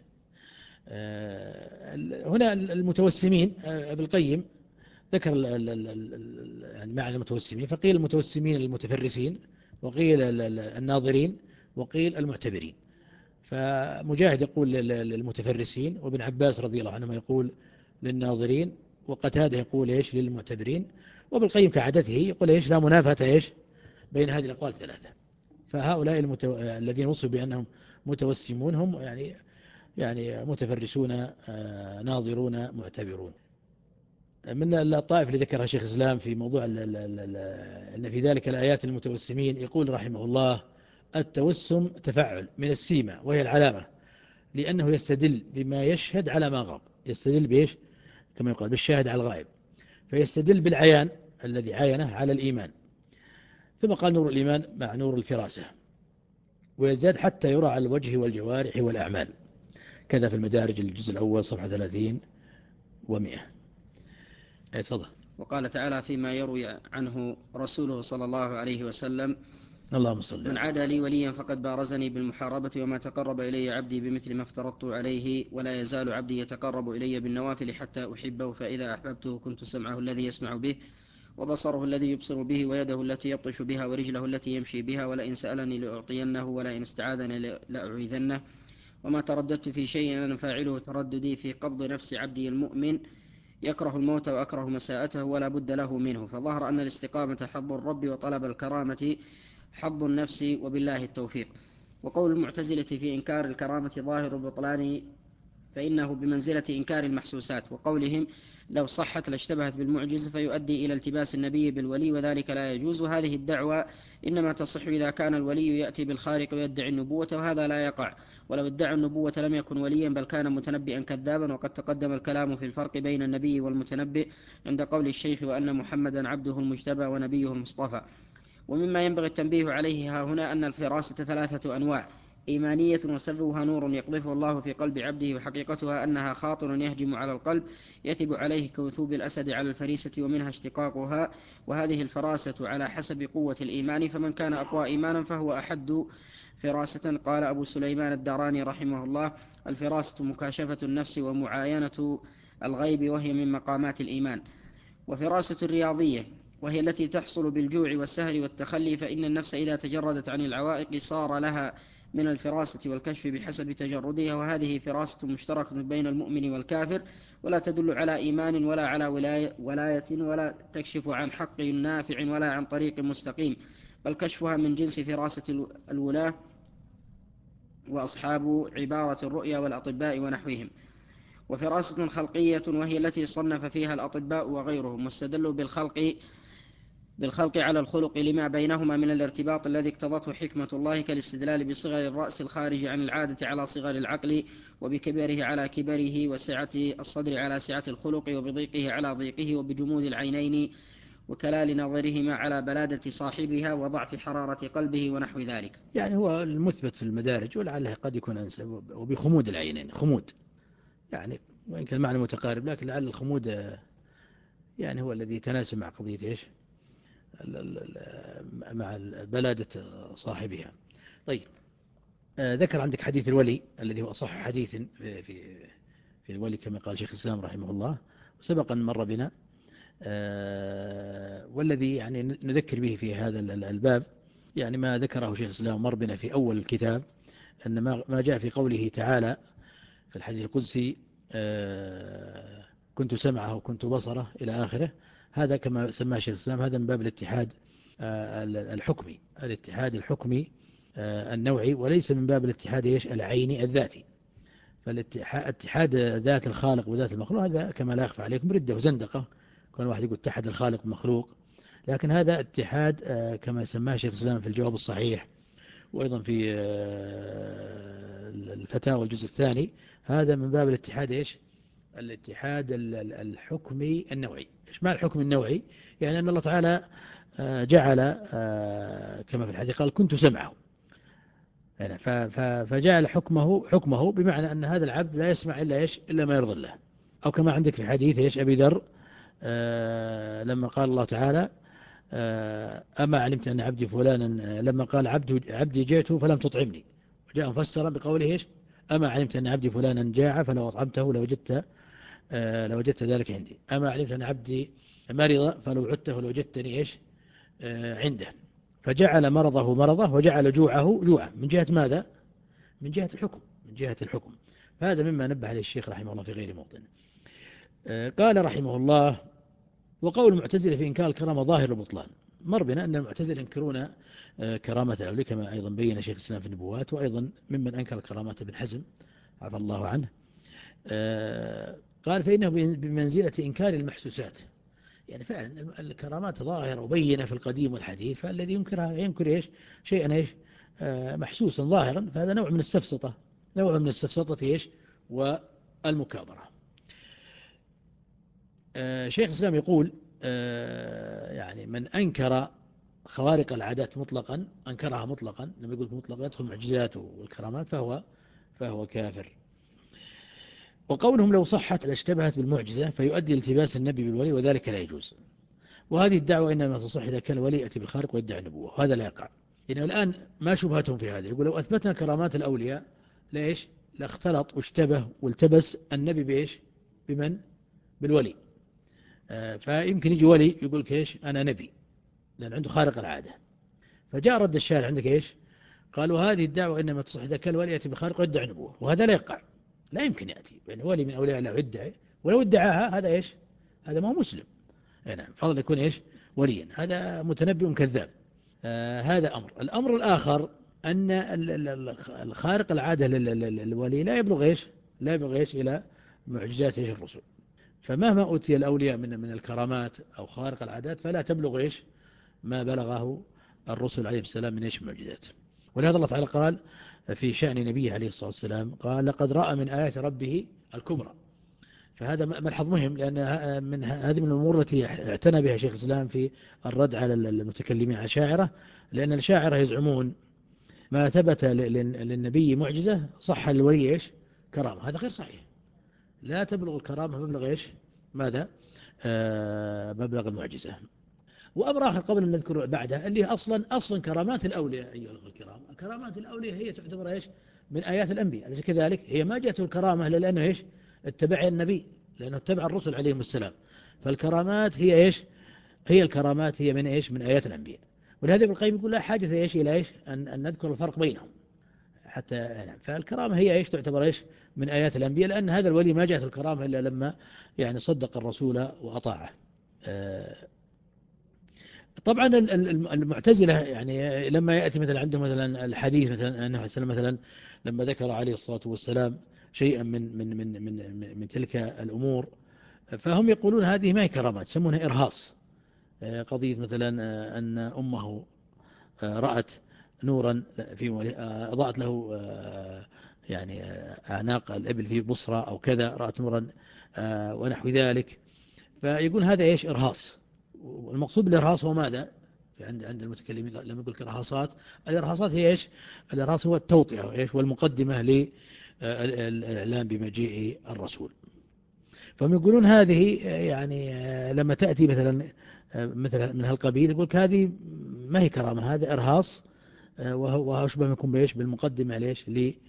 هنا المتوسمين ابن القيم ذكر يعني معنى المتوسمين، فقيل المتوسمين المتفرسين، وقيل الناظرين، وقيل المعتبرين. فمجاهد يقول للمتفرسين، وابن عباس رضي الله عنهما يقول للناظرين، وقتاده يقول إيش؟ للمعتبرين. وابن القيم كعادته يقول إيش؟ لا منافاة إيش؟ بين هذه الأقوال الثلاثة. فهؤلاء المتو... الذين وصفوا بأنهم متوسمون هم يعني يعني متفرسون ناظرون معتبرون. من الطائف اللي ذكرها شيخ الإسلام في موضوع أن في ذلك الآيات المتوسمين، يقول رحمه الله: التوسم تفعل من السيمة وهي العلامة، لأنه يستدل بما يشهد على ما غاب. يستدل بإيش؟ كما يقال بالشاهد على الغائب، فيستدل بالعيان الذي عاينه على الإيمان. ثم قال: نور الإيمان مع نور الفراسة، ويزداد حتى يرى على الوجه والجوارح والأعمال. كذا في المدارج الجزء الأول صفحة ثلاثين ومئة. تفضل. وقال تعالى فيما يروي عنه رسوله صلى الله عليه وسلم: اللهم صل من عادى لي وليا فقد بارزني بالمحاربة، وما تقرب إلي عبدي بمثل ما افترضت عليه، ولا يزال عبدي يتقرب إلي بالنوافل حتى أحبه، فإذا أحببته كنت سمعه الذي يسمع به، وبصره الذي يبصر به، ويده التي يبطش بها، ورجله التي يمشي بها، ولئن سألني لأعطينه، ولئن استعاذني لأعوذنه. وما ترددت في شيء أنا فاعله ترددي في قبض نفس عبدي المؤمن، يكره الموت وأكره مساءته ولا بد له منه. فظهر أن الاستقامة حظ الرب، وطلب الكرامة حظ النفس، وبالله التوفيق. وقول المعتزلة في إنكار الكرامة ظاهر البطلان، فإنه بمنزلة إنكار المحسوسات. وقولهم لو صحت لاشتبهت بالمعجز، فيؤدي إلى التباس النبي بالولي، وذلك لا يجوز. هذه الدعوة إنما تصح إذا كان الولي يأتي بالخارق ويدعي النبوة، وهذا لا يقع. ولو ادعى النبوة لم يكن وليا، بل كان متنبئا كذابا. وقد تقدم الكلام في الفرق بين النبي والمتنبئ عند قول الشيخ: وأن محمدا عبده المجتبى ونبيه المصطفى. ومما ينبغي التنبيه عليه ها هنا أن الفراسة ثلاثة أنواع: إيمانية وسببها نور يقذفه الله في قلب عبده، وحقيقتها أنها خاطر يهجم على القلب يثب عليه كوثوب الأسد على الفريسة، ومنها اشتقاقها. وهذه الفراسة على حسب قوة الإيمان، فمن كان أقوى إيمانا فهو أحد فراسة. قال أبو سليمان الداراني رحمه الله: الفراسة مكاشفة النفس ومعاينة الغيب، وهي من مقامات الإيمان. وفراسة الرياضية، وهي التي تحصل بالجوع والسهر والتخلي، فإن النفس إذا تجردت عن العوائق صار لها من الفراسة والكشف بحسب تجردها. وهذه فراسة مشتركة بين المؤمن والكافر، ولا تدل على إيمان ولا على ولاية, ولاية ولا تكشف عن حق نافع ولا عن طريق مستقيم، بل كشفها من جنس فراسة الولاة وأصحاب عبارة الرؤيا والأطباء ونحوهم. وفراسة خلقية، وهي التي صنف فيها الأطباء وغيرهم، واستدلوا بالخلق بالخلق على الخلق لما بينهما من الارتباط الذي اقتضته حكمة الله، كالاستدلال بصغر الرأس الخارج عن العادة على صغر العقل، وبكبره على كبره، وسعة الصدر على سعة الخلق، وبضيقه على ضيقه، وبجمود العينين وكلال نظرهما على بلادة صاحبها، وضعف حرارة قلبه ونحو ذلك. يعني هو المثبت في المدارج، ولعله قد يكون أنسب، وبخمود العينين. خمود يعني وإن كان المعنى متقارب، لكن لعل الخمود يعني هو الذي يتناسب مع قضية إيش؟ مع بلادة صاحبها. طيب، ذكر عندك حديث الولي الذي هو أصح حديث في في في الولي كما قال شيخ الإسلام رحمه الله، وسبق أن مر بنا. والذي يعني نذكر به في هذا الباب يعني ما ذكره شيخ الإسلام مر بنا في أول الكتاب، أن ما جاء في قوله تعالى في الحديث القدسي كنت سمعه وكنت بصره إلى آخره، هذا كما سماه شيخ الإسلام هذا من باب الاتحاد الحكمي، الاتحاد الحكمي النوعي، وليس من باب الاتحاد إيش العيني الذاتي. فالاتحاد ذات الخالق وذات المخلوق هذا كما لا يخفى عليكم ردة وزندقة، كل واحد يقول اتحد الخالق والمخلوق، لكن هذا اتحاد كما سماه شيخ الإسلام في الجواب الصحيح وأيضا في الفتاوى الجزء الثاني، هذا من باب الاتحاد إيش الاتحاد الحكمي النوعي. إيش معنى الحكم النوعي؟ يعني أن الله تعالى جعل كما في الحديث قال كنت سمعه، فجعل حكمه حكمه بمعنى أن هذا العبد لا يسمع إلا إيش إلا ما يرضي الله. أو كما عندك في حديث إيش أبي ذر لما قال الله تعالى أما علمت أن عبدي فلانا، لما قال عبد عبدي جئته فلم تطعمني، وجاء مفسرا بقوله إيش أما علمت أن عبدي فلانا جاع فلو أطعمته لوجدت لوجدت ذلك عندي، أما علمت أن عبدي مرض فلو عدته لوجدتني إيش عنده. فجعل مرضه مرضه وجعل جوعه جوعا من جهة ماذا؟ من جهة الحكم، من جهة الحكم. فهذا مما نبه عليه الشيخ رحمه الله في غير موطن. قال رحمه الله وقول المعتزلة في إنكار الكرامة ظاهر البطلان. مر بنا أن المعتزلة ينكرون كرامة الأولياء كما أيضا بين شيخ الإسلام في النبوات، وأيضا ممن أنكر كرامة ابن حزم عفى الله عنه قال فإنه بمنزلة إنكار المحسوسات. يعني فعلا الكرامات ظاهرة وبينة في القديم والحديث، فالذي ينكرها ينكر إيش شيئا إيش محسوسا ظاهرا، فهذا نوع من السفسطة، نوع من السفسطة إيش والمكابرة. شيخ الإسلام يقول يعني من أنكر خوارق العادات مطلقا، أنكرها مطلقا، لما يقول مطلقا يدخل معجزاته والكرامات فهو فهو كافر. وقولهم لو صحت لاشتبهت بالمعجزة فيؤدي التباس النبي بالولي وذلك لا يجوز. وهذه الدعوة إنما تصح إذا كان الولي يأتي بالخارق ويدعي النبوة، وهذا لا يقع. يعني الآن ما شبهتهم في هذا؟ يقول لو أثبتنا كرامات الأولياء ليش لاختلط واشتبه والتبس النبي بإيش بمن بالولي. آه فيمكن يجي ولي يقول كيش أنا نبي لأن عنده خارق العادة، فجاء رد الشارع عندك إيش قالوا هذه الدعوة إنما تصح إذا كان الولي يأتي بخارق ويدعي النبوة، وهذا لا يقع، لا يمكن يأتي يعني ولي من أولياء الله يدعي، ولو ادعاها هذا إيش هذا ما هو مسلم. نعم فضل يكون إيش وليا، هذا متنبئ كذاب. آه هذا أمر. الأمر الآخر أن الخارق العادة للولي لا يبلغ إيش لا يبلغ إيش إلى معجزات إيش الرسل، فمهما أوتي الأولياء من من الكرامات أو خارق العادات فلا تبلغ إيش ما بلغه الرسل عليه السلام من إيش معجزات. ولهذا الله تعالى قال في شأن نبيه عليه الصلاة والسلام قال لقد رأى من آيات ربه الكبرى. فهذا ملحظ مهم، لأن من هذه من الأمور التي اعتنى بها شيخ الإسلام في الرد على المتكلمين على الشاعرة، لأن الشاعرة يزعمون ما ثبت للنبي معجزة صح للولي إيش كرامة، هذا غير صحيح، لا تبلغ الكرامة مبلغ إيش ماذا آه مبلغ المعجزة. وأمر آخر قبل أن نذكر بعدها اللي أصلا أصلا كرامات الأولياء أيها الأخوة الكرام، كرامات الأولياء هي تعتبر إيش من آيات الأنبياء، أليس كذلك؟ هي ما جاءته الكرامة إلا لأنه إيش اتبع النبي، لأنه اتبع الرسل عليهم السلام. فالكرامات هي إيش هي الكرامات هي من إيش من آيات الأنبياء. ولهذا ابن القيم يقول لا حاجة إيش إلى إيش أن, أن نذكر الفرق بينهم حتى يعني. فالكرامة هي إيش تعتبر إيش من آيات الأنبياء، لأن هذا الولي ما جاءت الكرامة إلا لما يعني صدق الرسول وأطاعه. طبعا المعتزلة يعني لما يأتي مثلا عندهم مثلا الحديث مثلا أنه مثلا لما ذكر عليه الصلاة والسلام شيئا من من من من من تلك الأمور، فهم يقولون هذه ما هي كرامات، يسمونها إرهاص. قضية مثلا أن أمه رأت نورا في أضاءت له يعني أعناق الإبل في بصرة أو كذا، رأت نورا ونحو ذلك، فيقول هذا إيش إرهاص. والمقصود بالإرهاص هو ماذا؟ في عند عند المتكلمين لما يقول كإرهاصات، الإرهاصات هي إيش؟ الإرهاص هو التوطئة إيش والمقدمة للإعلام بمجيء الرسول. فهم يقولون هذه يعني لما تأتي مثلا مثلا من هالقبيل يقول هذه ما هي كرامة، هذا إرهاص وهو أشبه يكون بإيش بالمقدمة ليش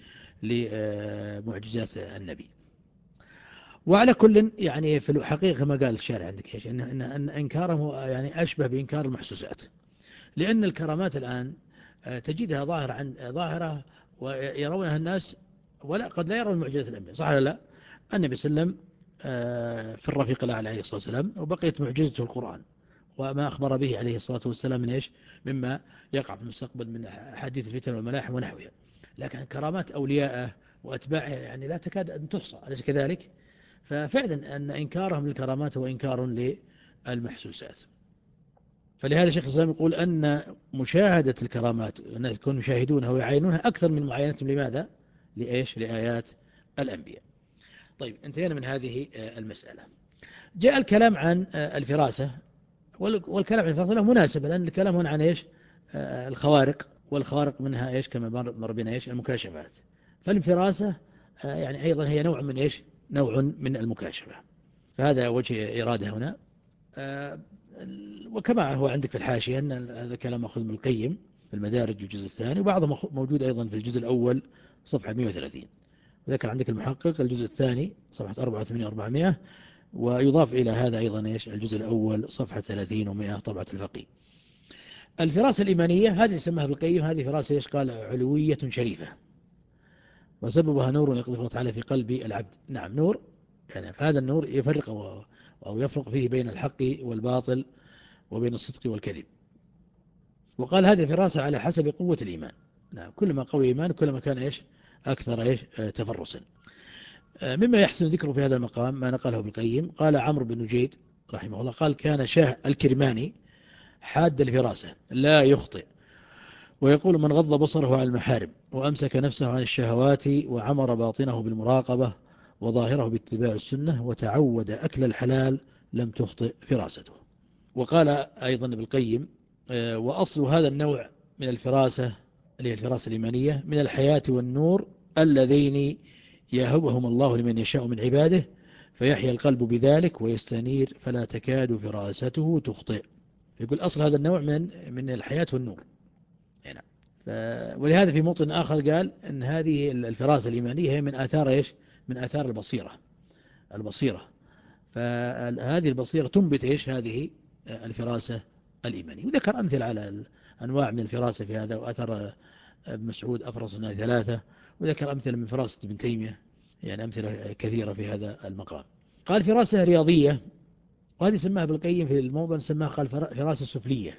لمعجزات النبي. وعلى كل يعني في الحقيقة كما قال الشارع عندك إيش إن إن إن إنكاره يعني أشبه بإنكار المحسوسات، لأن الكرامات الآن تجدها ظاهرة عن ظاهرة ويرونها الناس، ولا قد لا يرون معجزة الأنبياء، صح ولا لا؟ النبي صلى الله عليه وسلم في الرفيق الأعلى عليه الصلاة والسلام، وبقيت معجزته القرآن وما أخبر به عليه الصلاة والسلام من إيش؟ مما يقع في المستقبل من حديث الفتن والملاحم ونحوها. لكن كرامات أولياءه وأتباعه يعني لا تكاد أن تحصى، أليس كذلك؟ ففعلا أن إنكارهم للكرامات هو إنكار للمحسوسات. فلهذا شيخ الإسلام يقول أن مشاهدة الكرامات أن يكون مشاهدونها ويعينونها أكثر من معاينتهم. لماذا؟ لإيش؟ لآيات الأنبياء. طيب، انتهينا من هذه المسألة. جاء الكلام عن الفراسة، والكلام عن الفراسة له مناسبة، لأن الكلام هنا عن إيش؟ الخوارق، والخوارق منها إيش؟ كما مر بنا إيش؟ المكاشفات. فالفراسة يعني أيضا هي نوع من إيش؟ نوع من المكاشفة. فهذا وجه إرادة هنا. وكما هو عندك في الحاشية أن هذا كلام مأخوذ من القيم في المدارج الجزء الثاني، وبعضه موجود أيضا في الجزء الأول صفحة مئة وثلاثين. وذكر عندك المحقق الجزء الثاني صفحة أربعة وثمانين وأربعمائة، ويضاف إلى هذا أيضا إيش؟ الجزء الأول صفحة ثلاثين ومئة طبعة الفقيه. الفراسة الإيمانية هذه سماها بالقيم، هذه فراسة إيش؟ قال علوية شريفة، وسببها نور يقذف الله تعالى في قلب العبد. نعم، نور يعني، فهذا النور يفرق أو يفرق فيه بين الحق والباطل وبين الصدق والكذب. وقال هذه الفراسة على حسب قوة الإيمان. نعم، كلما قوي إيمان كلما كان إيش؟ أكثر إيش؟ تفرسا. مما يحسن ذكره في هذا المقام ما نقله بالقيم. قال عمرو بن نجيد رحمه الله، قال كان شاه الكرماني حاد الفراسة لا يخطئ، ويقول من غض بصره عن المحارم وأمسك نفسه عن الشهوات وعمر باطنه بالمراقبة وظاهره باتباع السنة وتعود أكل الحلال لم تخطئ فراسته. وقال أيضا بالقيم وأصل هذا النوع من الفراسة اللي هي الفراسة الإيمانية من الحياة والنور اللذين يهبهم الله لمن يشاء من عباده، فيحيى القلب بذلك ويستنير فلا تكاد فراسته تخطئ. يقول أصل هذا النوع من من الحياة والنور هنا. ولهذا في موطن آخر قال أن هذه الفراسة الإيمانية هي من آثار إيش؟ من آثار البصيرة البصيرة فهذه البصيرة تنبت إيش؟ هذه الفراسة الإيمانية. وذكر أمثل على أنواع من الفراسة في هذا، وأثر ابن مسعود أفرس الناس ثلاثة، وذكر أمثلة من فراسة ابن تيمية، يعني أمثلة كثيرة في هذا المقام. قال فراسة رياضية، وهذه سماها بالقيم في الموضع سماها قال فراسة سفلية،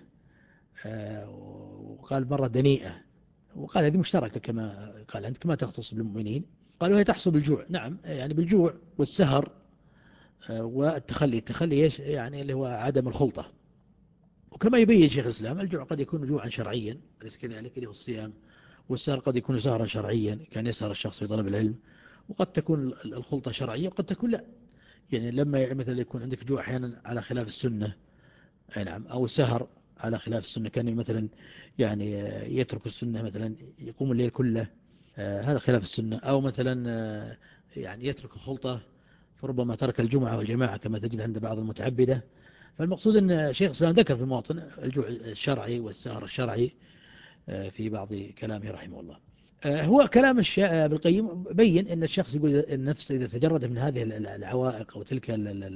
وقال مرة دنيئة، وقال هذه مشتركة كما قال عندك ما تختص بالمؤمنين. قالوا هي تحصل بالجوع. نعم، يعني بالجوع والسهر والتخلي. التخلي إيش؟ يعني اللي هو عدم الخلطة. وكما يبين شيخ الإسلام الجوع قد يكون جوعا شرعيا، أليس كذلك؟ اللي هو الصيام. والسهر قد يكون سهرا شرعيا، كان يسهر الشخص في طلب العلم. وقد تكون الخلطة شرعية وقد تكون لا، يعني لما مثلا يكون عندك جوع أحيانا على خلاف السنة، نعم، أو سهر على خلاف السنة، كان مثلا يعني يترك السنة، مثلا يقوم الليل كله، هذا خلاف السنة. أو مثلا يعني يترك الخلطة، فربما ترك الجمعة والجماعة كما تجد عند بعض المتعبدة. فالمقصود أن شيخ الإسلام ذكر في المواطن الجوع الشرعي والسهر الشرعي في بعض كلامه رحمه الله. هو كلام بالقيم بين أن الشخص يقول النفس إذا تجرد من هذه العوائق أو تلك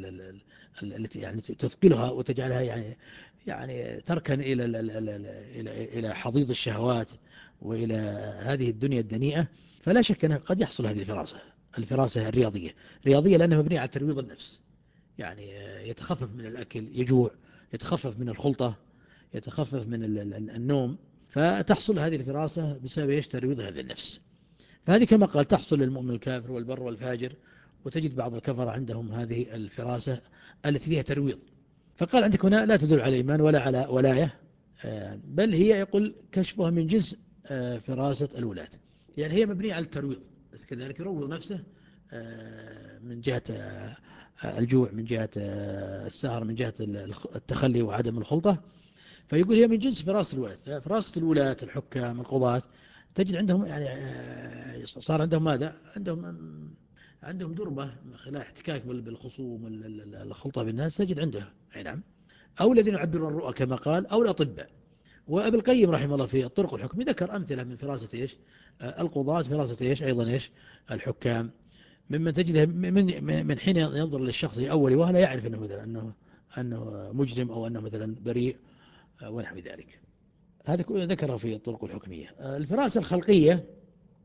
التي يعني تثقلها وتجعلها يعني يعني تركن إلى إلى إلى حضيض الشهوات وإلى هذه الدنيا الدنيئة، فلا شك أنه قد يحصل هذه الفراسة الفراسة الرياضية رياضية لأنها مبنية على ترويض النفس، يعني يتخفف من الأكل، يجوع، يتخفف من الخلطة، يتخفف من النوم، فتحصل هذه الفراسة بسبب ايش؟ ترويض هذه النفس. فهذه كما قال تحصل للمؤمن الكافر والبر والفاجر، وتجد بعض الكفر عندهم هذه الفراسة التي فيها ترويض. فقال عندك هنا لا تدل على إيمان ولا على ولاية، بل هي يقول كشفها من جزء فراسة الولاة، يعني هي مبنية على الترويض، بس كذلك يروض نفسه من جهة الجوع، من جهة السهر، من جهة التخلي وعدم الخلطة. فيقول هي من جنس فراسة الولاة. فراسة الولاة الحكام القضاة تجد عندهم يعني صار عندهم ماذا؟ عندهم عندهم دربة خلال احتكاك بالخصوم، الخلطة بالناس تجد عنده، أي نعم. أو الذين يعبرون الرؤى كما قال، أو الأطباء. وابن القيم رحمه الله في الطرق الحكم ذكر أمثلة من فراسة إيش؟ القضاة، فراسة إيش أيضا إيش؟ الحكام، ممن تجده من من حين ينظر للشخص أول وهلا يعرف أنه مثلا أنه أنه مجرم أو أنه مثلا بريء ونحو ذلك. هذا ذكره في الطرق الحكمية. الفراسة الخلقية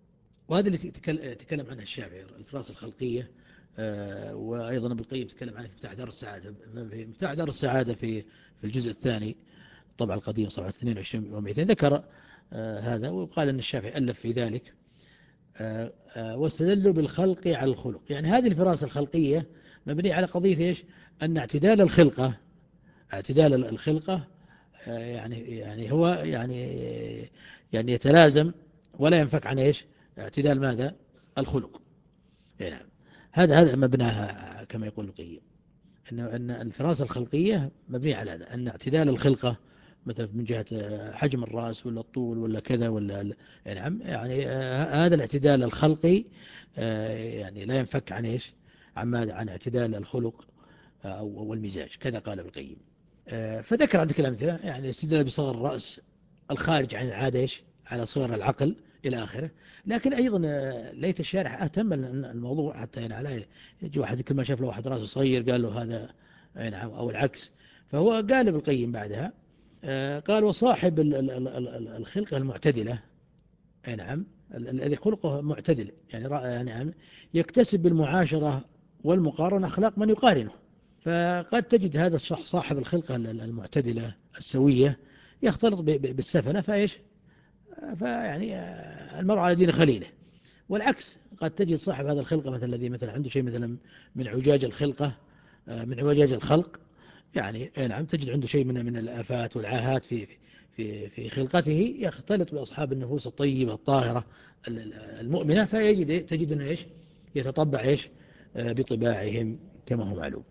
وهذا اللي تكلم عنها الشافعي، الفراس الخلقية. وأيضا ابن القيم تكلم عنه في مفتاح دار السعادة، في مفتاح دار السعادة في في الجزء الثاني الطبع القديم صفحة اثنين وعشرين ومئتين ذكر هذا، وقال أن الشافعي ألف في ذلك. واستدلوا بالخلق على الخلق، يعني هذه الفراسة الخلقية مبنية على قضية إيش؟ أن اعتدال الخلقة اعتدال الخلقة يعني يعني هو يعني يعني يتلازم ولا ينفك عن إيش؟ اعتدال ماذا؟ الخلق. نعم، هذا هذا مبناها كما يقول القيم، أن أن الفراسة الخلقية مبنية على هذا، أن اعتدال الخلقة مثلا من جهة حجم الرأس ولا الطول ولا كذا ولا يعني يعني هذا الاعتدال الخلقي يعني لا ينفك عن إيش؟ عن عن اعتدال الخلق أو والمزاج، كذا قال ابن القيم. فذكر عندك الأمثلة، يعني الاستدلال بصغر الرأس الخارج عن العادة إيش؟ على صغر العقل إلى آخره. لكن أيضا ليت الشارح أهتم الموضوع حتى يعني على يجي واحد كل ما شاف له واحد رأسه صغير قال له هذا نعم أو العكس. فهو قال ابن القيم بعدها قال وصاحب الخلقة المعتدلة نعم الذي خلقه معتدل يعني نعم يكتسب بالمعاشرة والمقارنة أخلاق من يقارنه. فقد تجد هذا الشخص صاحب الخلقة المعتدلة السوية يختلط بالسفلة فإيش فيعني المرء على دين خليله. والعكس قد تجد صاحب هذا الخلقة مثلا الذي مثلا عنده شيء مثلا من عجاج الخلقة من عجاج الخلق يعني نعم تجد عنده شيء من من الآفات والعاهات في في في خلقته يختلط بأصحاب النفوس الطيبة الطاهرة المؤمنة فيجد تجد انه ايش يتطبع ايش بطباعهم كما هو معلوم.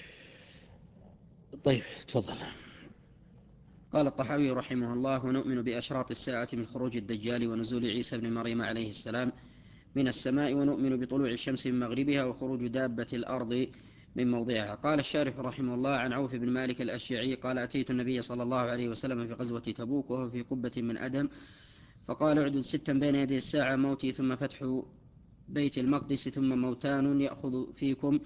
طيب تفضل. قال الطحاوي رحمه الله: ونؤمن بأشراط الساعة من خروج الدجال ونزول عيسى بن مريم عليه السلام من السماء، ونؤمن بطلوع الشمس من مغربها وخروج دابة الأرض من موضعها. قال الشارح رحمه الله: عن عوف بن مالك الأشجعي قال: أتيت النبي صلى الله عليه وسلم في غزوة تبوك وهو في قبة من أدم، فقال: اعدد ستا بين يدي الساعة، موتي ثم فتح بيت المقدس ثم موتان يأخذ فيكم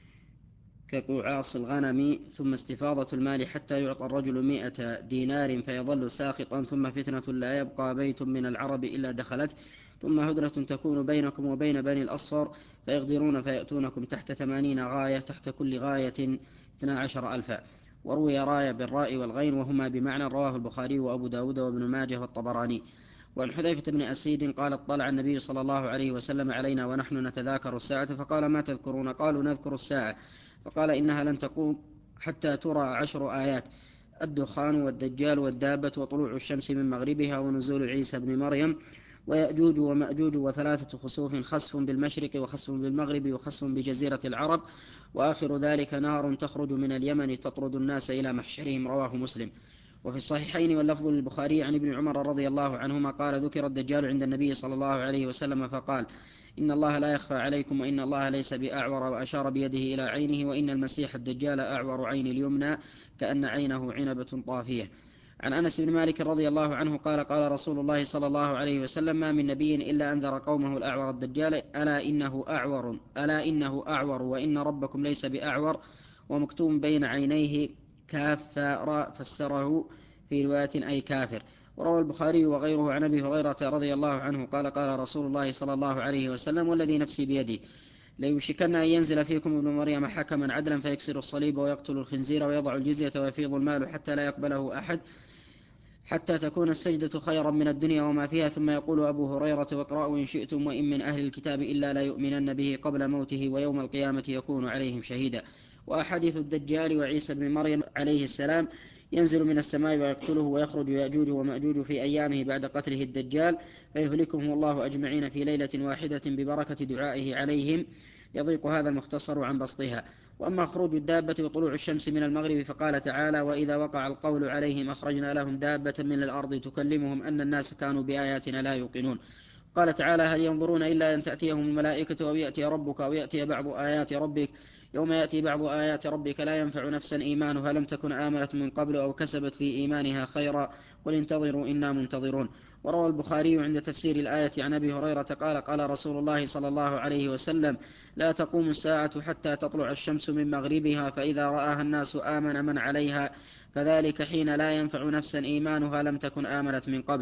كقعاص الغنم ثم استفاضة المال حتى يعطى الرجل مئة دينار فيظل ساخطا، ثم فتنة لا يبقى بيت من العرب إلا دخلت، ثم هدرة تكون بينكم وبين بني الأصفر فيغدرون فيأتونكم تحت ثمانين غاية تحت كل غاية اثنا عشر ألفا. وروي راية بالراء والغين وهما بمعنى، رواه البخاري وأبو داود وابن ماجه والطبراني. وعن حذيفة بن أسيد قال: اطلع النبي صلى الله عليه وسلم علينا ونحن نتذاكر الساعة، فقال: ما تذكرون؟ قالوا: نذكر الساعة. فقال: إنها لن تقوم حتى ترى عشر آيات: الدخان والدجال والدابة وطلوع الشمس من مغربها ونزول عيسى بن مريم ويأجوج ومأجوج وثلاثة خسوف، خسف بالمشرق وخسف بالمغرب وخسف بجزيرة العرب، وآخر ذلك نار تخرج من اليمن تطرد الناس إلى محشرهم. رواه مسلم. وفي الصحيحين واللفظ للبخاري عن ابن عمر رضي الله عنهما قال: ذكر الدجال عند النبي صلى الله عليه وسلم فقال: إن الله لا يخفى عليكم وإن الله ليس بأعور، وأشار بيده إلى عينه: وإن المسيح الدجال أعور عين اليمنى كأن عينه عنبة طافية. عن أنس بن مالك رضي الله عنه قال: قال رسول الله صلى الله عليه وسلم: ما من نبي إلا أنذر قومه الأعور الدجال، ألا إنه أعور ألا إنه أعور وإن ربكم ليس بأعور، ومكتوم بين عينيه كاف راء، فسره في رواية أي كافر. وروى البخاري وغيره عن أبي هريرة رضي الله عنه قال: قال رسول الله صلى الله عليه وسلم: والذي نفسي بيده ليوشكن أن ينزل فيكم ابن مريم حكما عدلا فيكسر الصليب ويقتل الخنزير ويضع الجزية ويفيض المال حتى لا يقبله أحد، حتى تكون السجدة خيرا من الدنيا وما فيها. ثم يقول أبو هريرة: واقرأوا إن شئتم: وإن من أهل الكتاب إلا لا يؤمنن به قبل موته ويوم القيامة يكون عليهم شهيدا. وأحاديث الدجال وعيسى بن مريم عليه السلام: ينزل من السماء ويقتله ويخرج يأجوج ومأجوج في أيامه بعد قتله الدجال فيهلكهم الله أجمعين في ليلة واحدة ببركة دعائه عليهم. يضيق هذا المختصر عن بسطها. وأما خروج الدابة وطلوع الشمس من المغرب فقال تعالى: وإذا وقع القول عليهم أخرجنا لهم دابة من الأرض تكلمهم أن الناس كانوا بآياتنا لا يوقنون. قال تعالى: هل ينظرون إلا أن تأتيهم الملائكة أو يأتي ربك أو يأتي بعض آيات ربك يوم يأتي بعض آيات ربك لا ينفع نفسا إيمانها لم تكن آمنت من قبل أو كسبت في إيمانها خيرا قل انتظروا إنا منتظرون. وروى البخاري عند تفسير الآية عن أبي هريرة قال: قال رسول الله صلى الله عليه وسلم: لا تقوم الساعة حتى تطلع الشمس من مغربها، فإذا رآها الناس آمن من عليها، فذلك حين لا ينفع نفسا إيمانها لم تكن آمنت من قبل.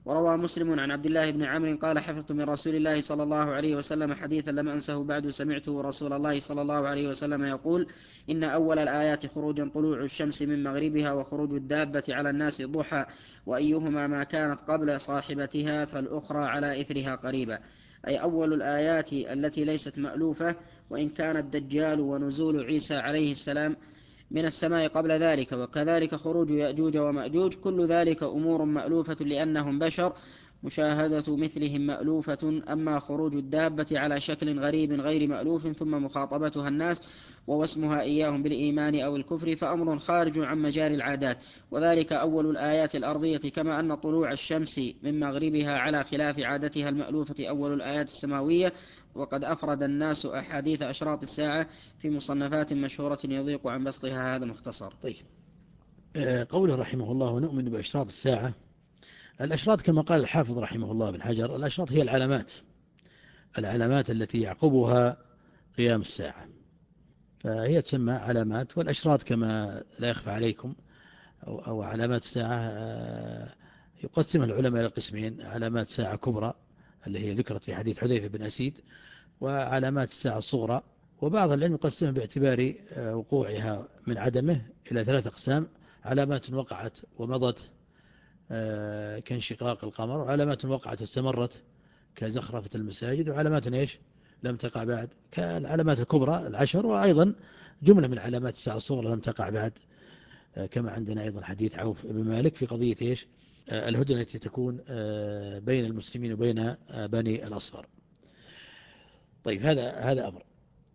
وروى مسلم عن عبد الله بن عمرو قال حفظت من رسول الله صلى الله عليه وسلم حديثا لم أنسه بعد سمعته رسول الله صلى الله عليه وسلم يقول إن أول الآيات خروجا طلوع الشمس من مغربها وخروج الدابة على الناس ضحى وأيهما ما كانت قبل صاحبتها فالأخرى على إثرها قريبا، أي أول الآيات التي ليست مألوفة، وإن كان الدجال ونزول عيسى عليه السلام من السماء قبل ذلك، وكذلك خروج يأجوج ومأجوج، كل ذلك أمور مألوفة لأنهم بشر مشاهدة مثلهم مألوفة. أما خروج الدابة على شكل غريب غير مألوف ثم مخاطبتها الناس ووسمها إياهم بالإيمان أو الكفر فأمر خارج عن مجال العادات، وذلك أول الآيات الأرضية، كما أن طلوع الشمس من مغربها على خلاف عادتها المألوفة أول الآيات السماوية. وقد أفرد الناس أحاديث أشراط الساعة في مصنفات مشهورة يضيق عن بسطها، هذا مختصر. طيب، قوله رحمه الله ونؤمن بأشراط الساعة. الأشراط كما قال الحافظ رحمه الله بن حجر، الأشراط هي العلامات العلامات التي يعقبها قيام الساعة، فهي تسمى علامات. والأشراط كما لا يخفى عليكم أو, أو علامات الساعة يقسمها العلماء إلى قسمين: علامات ساعة كبرى اللي هي ذكرت في حديث حذيفة بن أسيد، وعلامات الساعة الصغرى. وبعض العلم يقسمها باعتبار وقوعها من عدمه إلى ثلاث أقسام: علامات وقعت ومضت كانشقاق القمر، وعلامات وقعت واستمرت كزخرفة المساجد، وعلامات إيش لم تقع بعد كالعلامات الكبرى العشر، وأيضا جملة من علامات الساعة الصغرى لم تقع بعد، كما عندنا أيضا حديث عوف بن مالك في قضية إيش الهدنة التي تكون بين المسلمين وبين بني الأصفر. طيب، هذا هذا أمر.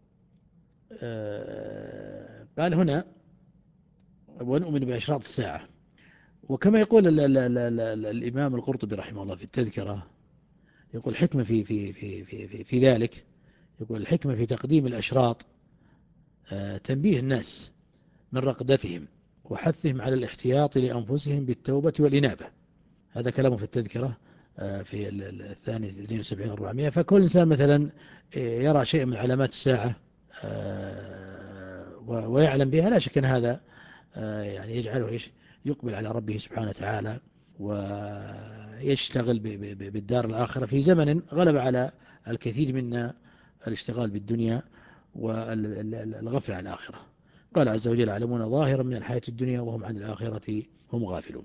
قال هنا ونؤمن بأشراط الساعة. وكما يقول ال ال ال ال ال الإمام القرطبي رحمه الله في التذكرة، يقول حكمة في, في, في, في, في, في ذلك، يقول الحكمة في تقديم الأشراط تنبيه الناس من رقدتهم وحثهم على الاحتياط لأنفسهم بالتوبة والإنابة. هذا كلامه في التذكرة في الثاني اثنين وسبعين أربعمائة. فكل إنسان مثلا يرى شيء من علامات الساعة ويعلم بها، لا شك أن هذا يعني يجعله إيش يقبل على ربه سبحانه وتعالى ويشتغل بالدار الآخرة في زمن غلب على الكثير منا الاشتغال بالدنيا والغفل عن الآخرة. قال عز وجل: يعلمون ظاهرا من الحياة الدنيا وهم عن الآخرة هم غافلون.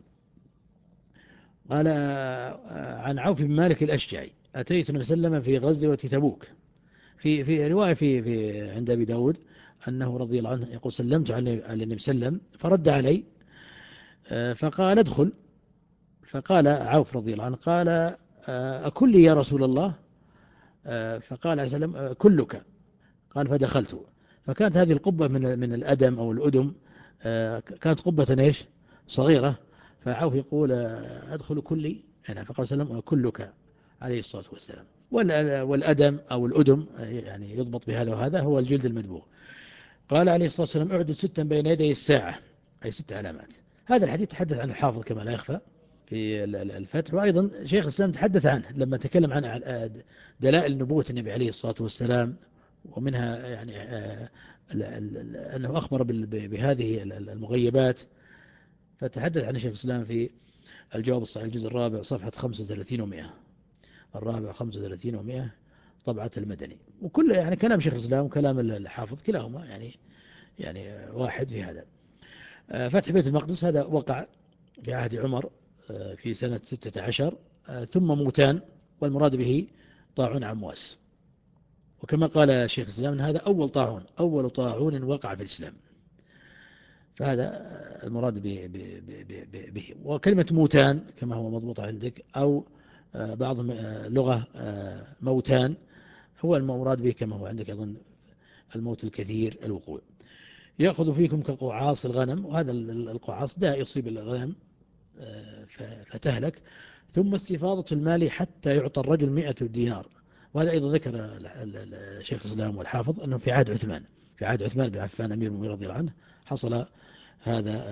قال عن عوف بن مالك الأشجعي: أتيت النبي صلى الله عليه وسلم في غزوة تبوك. في في رواية في في عند أبي داود أنه رضي الله عنه يقول: سلمت على النبي صلى الله عليه وسلم فرد علي فقال: ادخل. فقال عوف رضي الله عنه: قال: أكلي يا رسول الله؟ فقال عليه السلام: كلك. قال: فدخلت. فكانت هذه القبة من من الأدم أو الأدم، كانت قبة إيش صغيرة. فعوف يقول: أدخل كلي أنا؟ فقال صلى الله عليه وسلم: كلك عليه الصلاة والسلام. والأدم أو الأدم يعني يضبط بهذا وهذا هو الجلد المدبوغ. قال عليه الصلاة والسلام: اعدد ستا بين يدي الساعة، أي ست علامات. هذا الحديث تحدث عن الحافظ كما لا يخفى في الفتح، وأيضا شيخ الإسلام تحدث عنه لما تكلم عن دلائل نبوة النبي عليه الصلاة والسلام، ومنها يعني أنه أخبر بهذه المغيبات. فتحدث عن شيخ الإسلام في الجواب الصحيح الجزء الرابع صفحة خمسة وثلاثين ومئة، الرابع خمسة وثلاثين ومئة طبعة المدني. وكل يعني كلام شيخ الإسلام وكلام الحافظ كلاهما يعني يعني واحد في هذا. فتح بيت المقدس هذا وقع في عهد عمر في سنة ستة عشر، ثم موتان، والمراد به طاعون عمواس. وكما قال شيخ الإسلام هذا أول طاعون أول طاعون وقع في الإسلام، فهذا المراد به. وكلمة موتان كما هو مضبوط عندك، أو بعض لغة موتان، هو المراد به كما هو عندك أظن الموت الكثير الوقوع. يأخذ فيكم كقعاص الغنم، وهذا القعاص ده يصيب الغنم فتهلك. ثم استفاضة المال حتى يعطى الرجل مئة دينار. وهذا أيضا ذكر شيخ الإسلام والحافظ أنه في عهد عثمان في عهد عثمان بن عفان أمير المؤمنين رضي الله عنه حصل هذا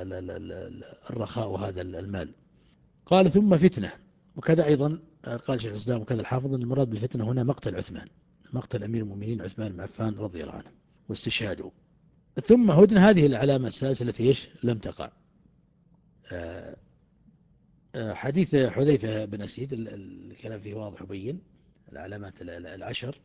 الرخاء وهذا المال. قال: ثم فتنة. وكذا أيضا قال شيخ الإسلام وكذا الحافظ أن المراد بالفتنة هنا مقتل عثمان، مقتل أمير المؤمنين عثمان بن عفان رضي الله عنه واستشهاده. ثم هدنة، هذه العلامة السادسة التي إيش لم تقع. حديث حذيفة بن أسيد الكلام فيه واضح وبين العلامات العشر.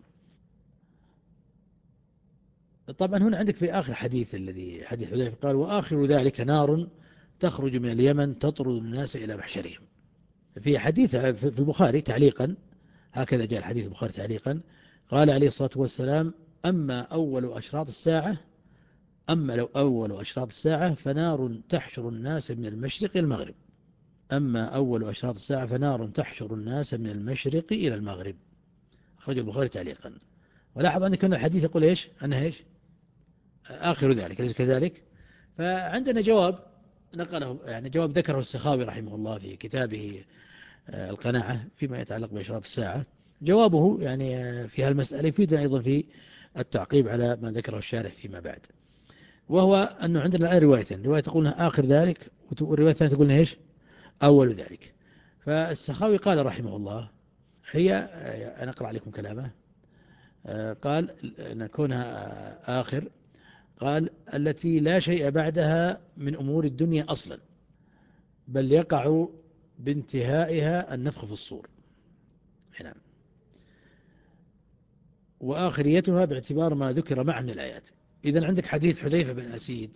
طبعا هنا عندك في آخر حديث الذي حديث حذيفة قال وآخر ذلك نار تخرج من اليمن تطرد الناس إلى محشرهم. في حديث في البخاري تعليقا هكذا جاء الحديث البخاري تعليقا قال عليه الصلاة والسلام أما أول أشراط الساعة أما لو أول أشراط الساعة فنار تحشر الناس من المشرق إلى المغرب. أما أول أشراط الساعة فنار تحشر الناس من المشرق إلى المغرب. أخرج البخاري تعليقا. ولاحظ أن كان الحديث يقول إيش أنها إيش آخر ذلك ليس كذلك. فعندنا جواب نقله يعني جواب ذكره السخاوي رحمه الله في كتابه القناعة فيما يتعلق بأشراط الساعة. جوابه يعني في هالمسألة يفيدنا أيضا في التعقيب على ما ذكره الشارح فيما بعد، وهو أنه عندنا الآن روايتين، رواية تقولنا آخر ذلك والرواية الثانية تقولنا إيش أول ذلك. فالسخاوي قال رحمه الله هي أنا أقرأ عليكم كلامه قال أن كونها آخر قال التي لا شيء بعدها من أمور الدنيا أصلا بل يقع بانتهائها النفخ في الصور. نعم. وآخريتها باعتبار ما ذكر معه من الآيات. إذن عندك حديث حذيفة بن أسيد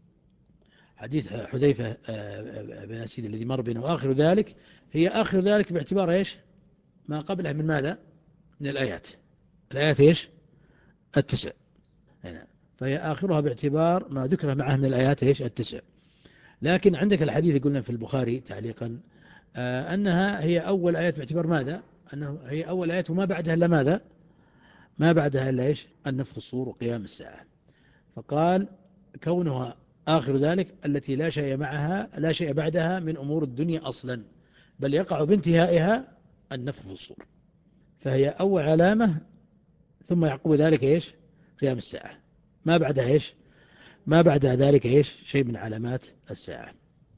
حديث حذيفة بن أسيد الذي مر بنا وآخر ذلك هي آخر ذلك باعتبار إيش ما قبلها من ماذا من الآيات. الآيات إيش التسع هنا. فهي آخرها باعتبار ما ذكر معه من الآيات إيش التسع. لكن عندك الحديث قلنا في البخاري تعليقا أنها هي أول آيات باعتبار ماذا أنه هي أول آيات وما بعدها إلا ماذا ما بعدها إلا إيش النفخ الصور وقيام الساعة. فقال كونها آخر ذلك التي لا شيء معها لا شيء بعدها من أمور الدنيا أصلا بل يقع بانتهائها النفخ في الصور. فهي أول علامة ثم يعقب ذلك إيش قيام الساعة. ما بعدها إيش ما بعدها ذلك إيش شيء من علامات الساعة.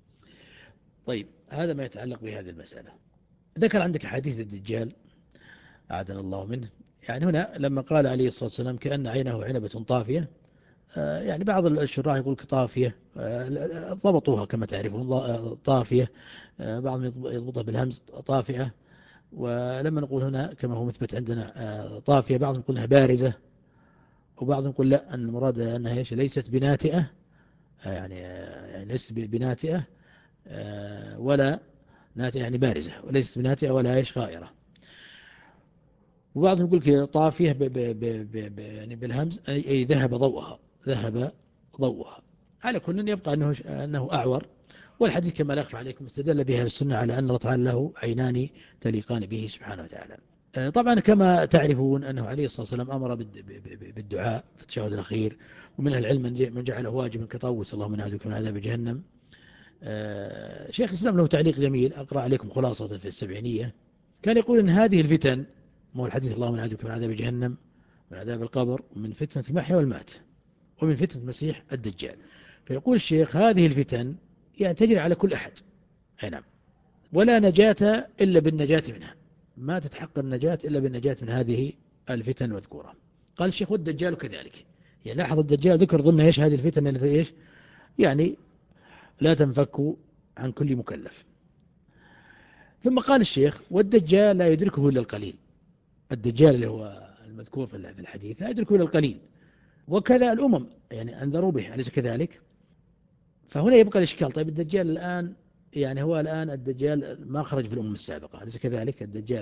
طيب هذا ما يتعلق بهذه المسألة. ذكر عندك حديث الدجال أعاذنا الله منه. يعني هنا لما قال عليه الصلاة والسلام كأن عينه عنبة طافية، يعني بعض الشراح يقول طافية ضبطوها كما تعرفون طافية، بعضهم يضبطها بالهمز طافئة. ولما نقول هنا كما هو مثبت عندنا طافية بعضهم يقول انها بارزة وبعضهم يقول لا أن المراد أنها ليست بناتئة يعني, يعني ليست بناتئة ولا ناتئة يعني بارزة وليست بناتئة ولا ايش غائرة. وبعضهم يقول طافية ب ب ب ب يعني بالهمز أي ذهب ضوءها ذهب ضوءها. على كل يبقى أنه, أنه أعور. والحديث كما لا أخفى عليكم استدل بها السنة على أن الله تعالى له عينان تليقان به سبحانه وتعالى. طبعا كما تعرفون أنه عليه الصلاة والسلام أمر بالدعاء في التشهد الأخير، ومن العلم من جعله واجبا كطوس اللهم من عذبك من عذاب جهنم. شيخ الإسلام له تعليق جميل أقرأ عليكم خلاصة في السبعينية. كان يقول أن هذه الفتن مو الحديث اللهم من عذبك من عذاب جهنم من عذاب القبر ومن فتنة المحيا والمات ومن فتنة المسيح الدجال. فيقول الشيخ هذه الفتن يعني تجري على كل أحد نعم ولا نجاة إلا بالنجاة منها. ما تتحقق النجاة إلا بالنجاة من هذه الفتن المذكورة. قال الشيخ والدجال كذلك. يعني لاحظ الدجال ذكر ضمن إيش هذه الفتن التي إيش يعني لا تنفك عن كل مكلف. ثم قال الشيخ والدجال لا يدركه إلا القليل. الدجال اللي هو المذكور في الحديث لا يدركه إلا القليل. وكذا الأمم يعني أنذروا به أليس كذلك؟ فهنا يبقى الإشكال. طيب الدجال الآن يعني هو الآن الدجال ما خرج في الأمم السابقة أليس كذلك الدجال،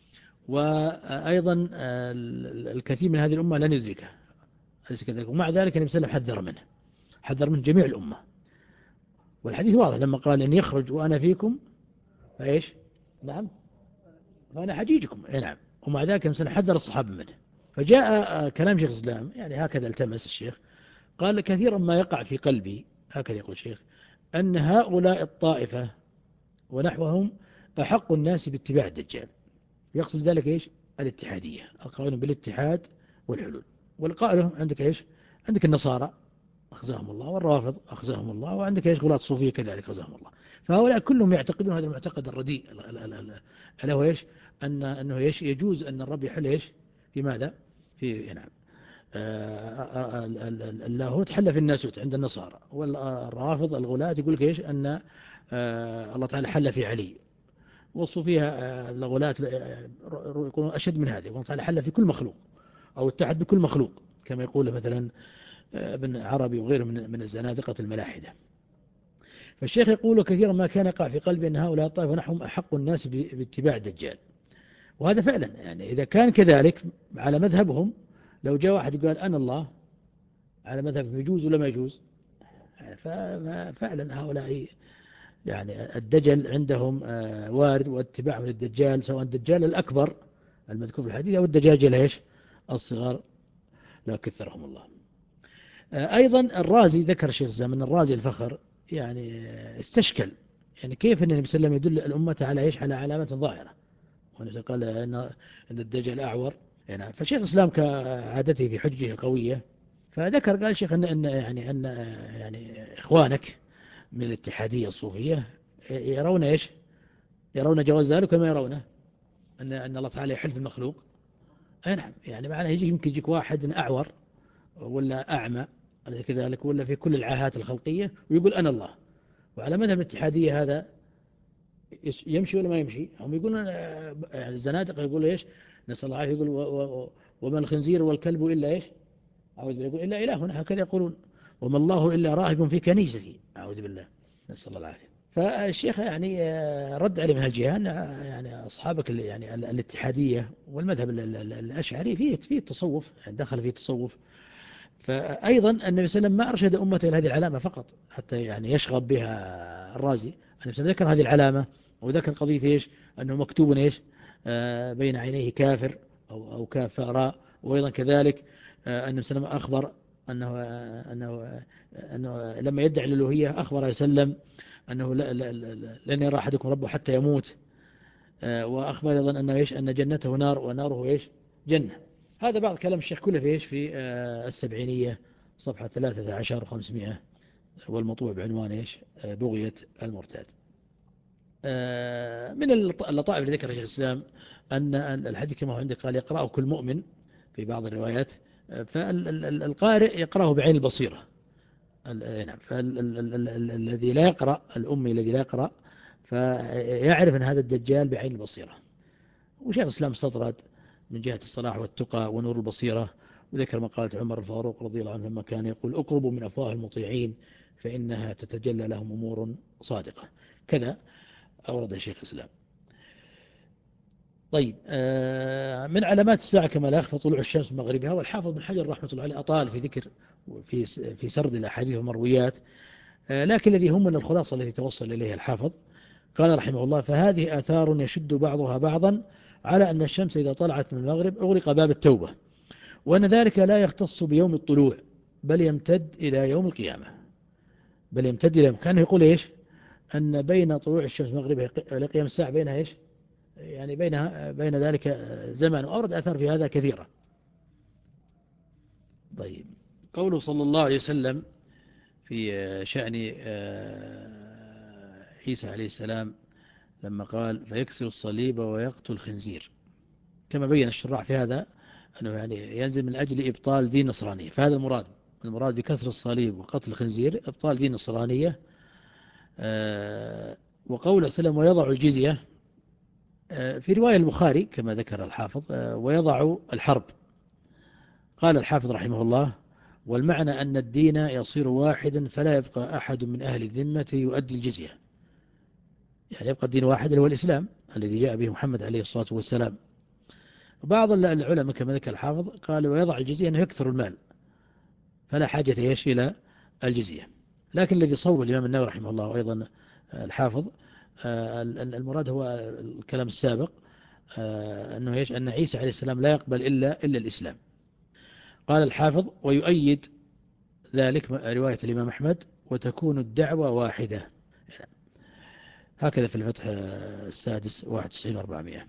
وأيضا الكثير من هذه الأمة لن يدركه أليس كذلك. ومع ذلك النبي صلى الله عليه وسلم حذر منه حذر من جميع الأمة. والحديث واضح لما قال إن يخرج وأنا فيكم فإيش نعم فأنا حجيجكم نعم. ومع ذلك النبي صلى الله عليه وسلم حذر الصحابة منه. فجاء كلام شيخ الإسلام يعني هكذا التمس الشيخ قال كثيرا ما يقع في قلبي هكذا يقول الشيخ أن هؤلاء الطائفة ونحوهم أحق الناس باتباع الدجال. يقصد ذلك إيش الاتحادية القائلون بالاتحاد والحلول. والقائل عندك إيش عندك النصارى أخزاهم الله والرافض أخزاهم الله وعندك إيش غلاة الصوفية كذلك أخزاهم الله. فهؤلاء كلهم يعتقدون هذا المعتقد الرديء ألا هو إيش أن أنه إيش يجوز أن الرب يحل إيش في ماذا في نعم اللاهوت حل في الناسوت عند النصارى، والرافض الغلاة يقول لك إيش أن الله تعالى حل في علي، وصوا فيها الغلاة يقولون أشد من هذه، الله تعالى حل في كل مخلوق أو اتحد بكل مخلوق، كما يقول مثلا ابن عربي وغيره من من الزنادقة الملاحدة. فالشيخ يقول كثيرا ما كان يقع في قلبي أن هؤلاء الطائفة نحن أحق الناس باتباع الدجال، وهذا فعلا يعني إذا كان كذلك على مذهبهم، لو جاء واحد قال أنا الله على مذهبهم يجوز ولا ما يجوز؟ ففعلا هؤلاء يعني الدجل عندهم وارد، واتباعهم للدجال سواء الدجال الأكبر المذكور في الحديث أو الدجاجل ايش الصغار لا كثرهم الله. أيضا الرازي ذكر الشيخ الزمن الرازي الفخر يعني استشكل يعني كيف أن النبي صلى الله عليه وسلم يدل الأمة على ايش على علامة ظاهرة، قال أن الدجال أعور يعني. فشيخ الإسلام كعادته في حجه القوية فذكر قال شيخ أن أن يعني أن يعني إخوانك من الاتحادية الصوفية يرون ايش يرون جواز ذلك وما يرونه أن أن الله تعالى يحل في المخلوق. أي نعم يعني معناه يجي يمكن يجيك واحد أعور ولا أعمى كذلك ولا في كل العاهات الخلقية ويقول أنا الله، وعلى مذهب الاتحادية هذا يمشي ولا ما يمشي؟ هم يقولون يعني الزنادقة يقول ايش نسأل الله العافية، يقول وما الخنزير والكلب إلا ايش أعوذ بالله، يقول إلا إله، هكذا يقولون وما الله إلا راهب في كنيسته أعوذ بالله نسأل الله العافية. فالشيخ يعني رد عليه من هالجهة أن يعني أصحابك يعني الاتحادية والمذهب الأشعري فيه فيه التصوف يعني دخل فيه التصوف. فأيضا النبي صلى الله عليه وسلم ما أرشد أمته إلى هذه العلامة فقط حتى يعني يشغب بها الرازي، النبي صلى الله عليه وسلم ذكر هذه العلامة وذكر قضية إيش أنه مكتوب إيش آه بين عينيه كافر أو أو كافراء، وأيضا كذلك آه النبي صلى الله عليه وسلم أخبر أنه آه أنه أنه لما يدعي الألوهية أخبر عليه وسلم أنه لن يرى أحدكم ربه حتى يموت، آه وأخبر أيضا أنه إيش أن جنته نار وناره إيش جنة. هذا بعض كلام الشيخ كله في إيش في آه السبعينية صفحة ثلاثة عشر وخمسمائة والمطبوع بعنوان إيش آه بغية المرتاد. آه من اللطائف اللي ذكر الشيخ الإسلام أن الحديث كما هو عندك قال يقرأه كل مؤمن في بعض الروايات، فالقارئ يقرأه بعين البصيرة. نعم فالذي لا يقرأ الأمي الذي لا يقرأ فيعرف أن هذا الدجال بعين البصيرة. وشيخ الإسلام استطرد من جهة الصلاح والتقى ونور البصيرة، وذكر مقالة عمر الفاروق رضي الله عنه لما كان يقول اقربوا من أفواه المطيعين فإنها تتجلى لهم أمور صادقة، كذا أورد الشيخ الإسلام. طيب من علامات الساعة كما لا يخفى طلوع الشمس من مغربها، والحافظ بن حجر رحمة الله عليه أطال في ذكر في في سرد الأحاديث والمرويات، لكن الذي هم من الخلاصة التي توصل إليها الحافظ قال رحمه الله فهذه آثار يشد بعضها بعضا على أن الشمس إذا طلعت من المغرب أغلق باب التوبة، وأن ذلك لا يختص بيوم الطلوع بل يمتد إلى يوم القيامة، بل يمتد إلى كان يقول إيش أن بين طلوع الشمس مغربها لقيام الساعة بينها إيش يعني بينها بين ذلك زمن، وأورد أثر في هذا كثيرا. طيب قوله صلى الله عليه وسلم في شأن عيسى عليه السلام لما قال فيكسر الصليب ويقتل الخنزير، كما بين الشراح في هذا أنه يعني ينزل من أجل إبطال دين النصرانية، فهذا المراد المراد بكسر الصليب وقتل الخنزير إبطال دين النصرانية. وقوله سلم ويضع الجزية في رواية البخاري كما ذكر الحافظ ويضع الحرب. قال الحافظ رحمه الله والمعنى أن الدين يصير واحدا فلا يبقى أحد من أهل الذمة يؤدي الجزية، يعني يبقى الدين واحد اللي هو الإسلام الذي جاء به محمد عليه الصلاة والسلام. بعض العلماء كما ذكر الحافظ قال ويضع الجزية أنه يكثر المال فلا حاجة إيش إلى الجزية، لكن الذي صوب الإمام النووي رحمه الله وأيضا الحافظ المراد هو الكلام السابق أنه إيش أن عيسى عليه السلام لا يقبل إلا إلا الإسلام. قال الحافظ ويؤيد ذلك رواية الإمام أحمد وتكون الدعوة واحدة، هكذا في الفتح السادس واحد وتسعين وأربعمائة.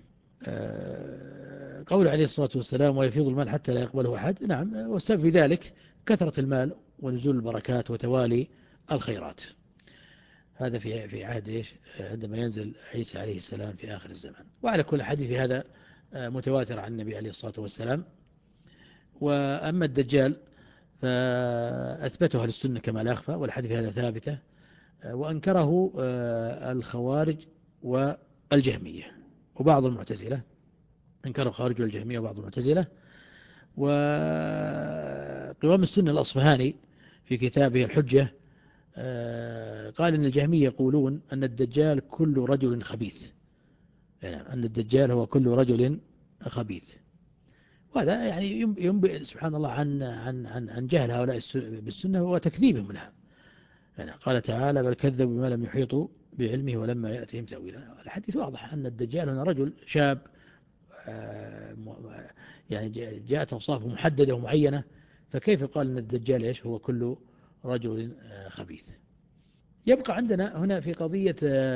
قول عليه الصلاة والسلام ويفيض المال حتى لا يقبله أحد، نعم والسبب في ذلك كثرة المال ونزول البركات وتوالي الخيرات، هذا في في عهد إيش عندما ينزل عيسى عليه السلام في آخر الزمان. وعلى كل حديث في هذا متواتر عن النبي عليه الصلاة والسلام، وأما الدجال فأثبته أهل السنة كما لا يخفى، والحديث هذا ثابتة، وأنكره الخوارج والجهمية وبعض المعتزلة، أنكره الخوارج والجهمية وبعض المعتزلة. وقوام السنة الأصفهاني في كتابه الحجة قال إن الجهمية يقولون أن الدجال كل رجل خبيث، يعني أن الدجال هو كل رجل خبيث. وهذا يعني ينبئ سبحان الله عن عن عن عن جهل هؤلاء بالسنة وتكذيبهم لها. يعني قال تعالى: بل كذبوا بما لم يحيطوا بعلمه ولما يأتهم تأويله. الحديث واضح أن الدجال هنا رجل شاب، يعني جاءت أوصافه محددة ومعينة، فكيف قال أن الدجال إيش هو كل رجل خبيث؟ يبقى عندنا هنا في قضية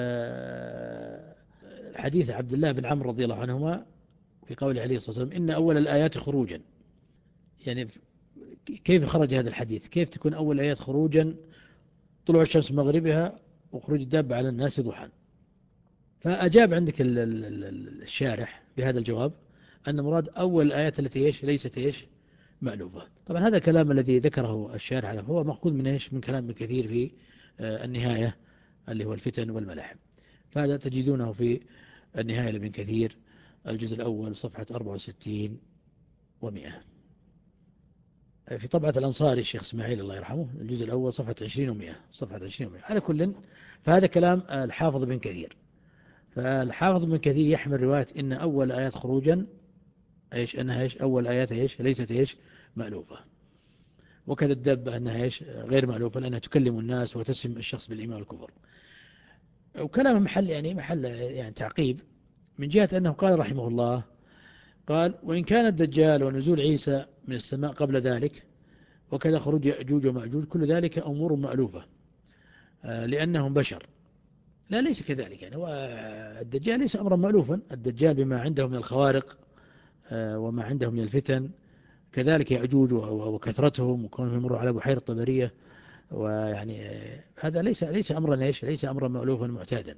حديث عبد الله بن عمرو رضي الله عنهما في قوله عليه الصلاة والسلام: إن أول الآيات خروجا. يعني كيف خرج هذا الحديث؟ كيف تكون أول الآيات خروجا طلوع الشمس مغربها وخروج الدابة على الناس ضحى؟ فأجاب عندك الشارح بهذا الجواب أن مراد أول الآيات التي إيش ليست إيش مألوفة. طبعا هذا الكلام الذي ذكره الشارح هو مأخوذ من إيش من كلام ابن كثير في النهاية اللي هو الفتن والملاحم. فهذا تجدونه في النهاية لابن كثير الجزء الأول صفحة أربعة وستين ومئة. في طبعة الأنصاري الشيخ اسماعيل الله يرحمه الجزء الأول صفحة عشرين ومئة، صفحة عشرين ومئة. على كل، فهذا كلام الحافظ بن كثير. فالحافظ بن كثير يحمل رواية إن أول آيات خروجا إيش أنها إيش أول آيات إيش ليست إيش مألوفة، وكذا الدابة أنها إيش غير مألوفة لأنها تكلم الناس وتسم الشخص بالإيمان والكفر. وكلام محل يعني محل يعني تعقيب من جهة أنه قال رحمه الله، قال: وإن كان الدجال ونزول عيسى من السماء قبل ذلك وكذا خروج يأجوج ومأجوج كل ذلك أمور مألوفة لأنهم بشر. لا، ليس كذلك. يعني هو الدجال ليس أمرا مألوفا. الدجال بما عنده من الخوارق وما عنده من الفتن، كذلك يأجوج وكثرتهم وكونهم يمروا على بحيرة طبرية، ويعني هذا ليس ليس أمرا ليش ليس أمرا مألوفا معتادا.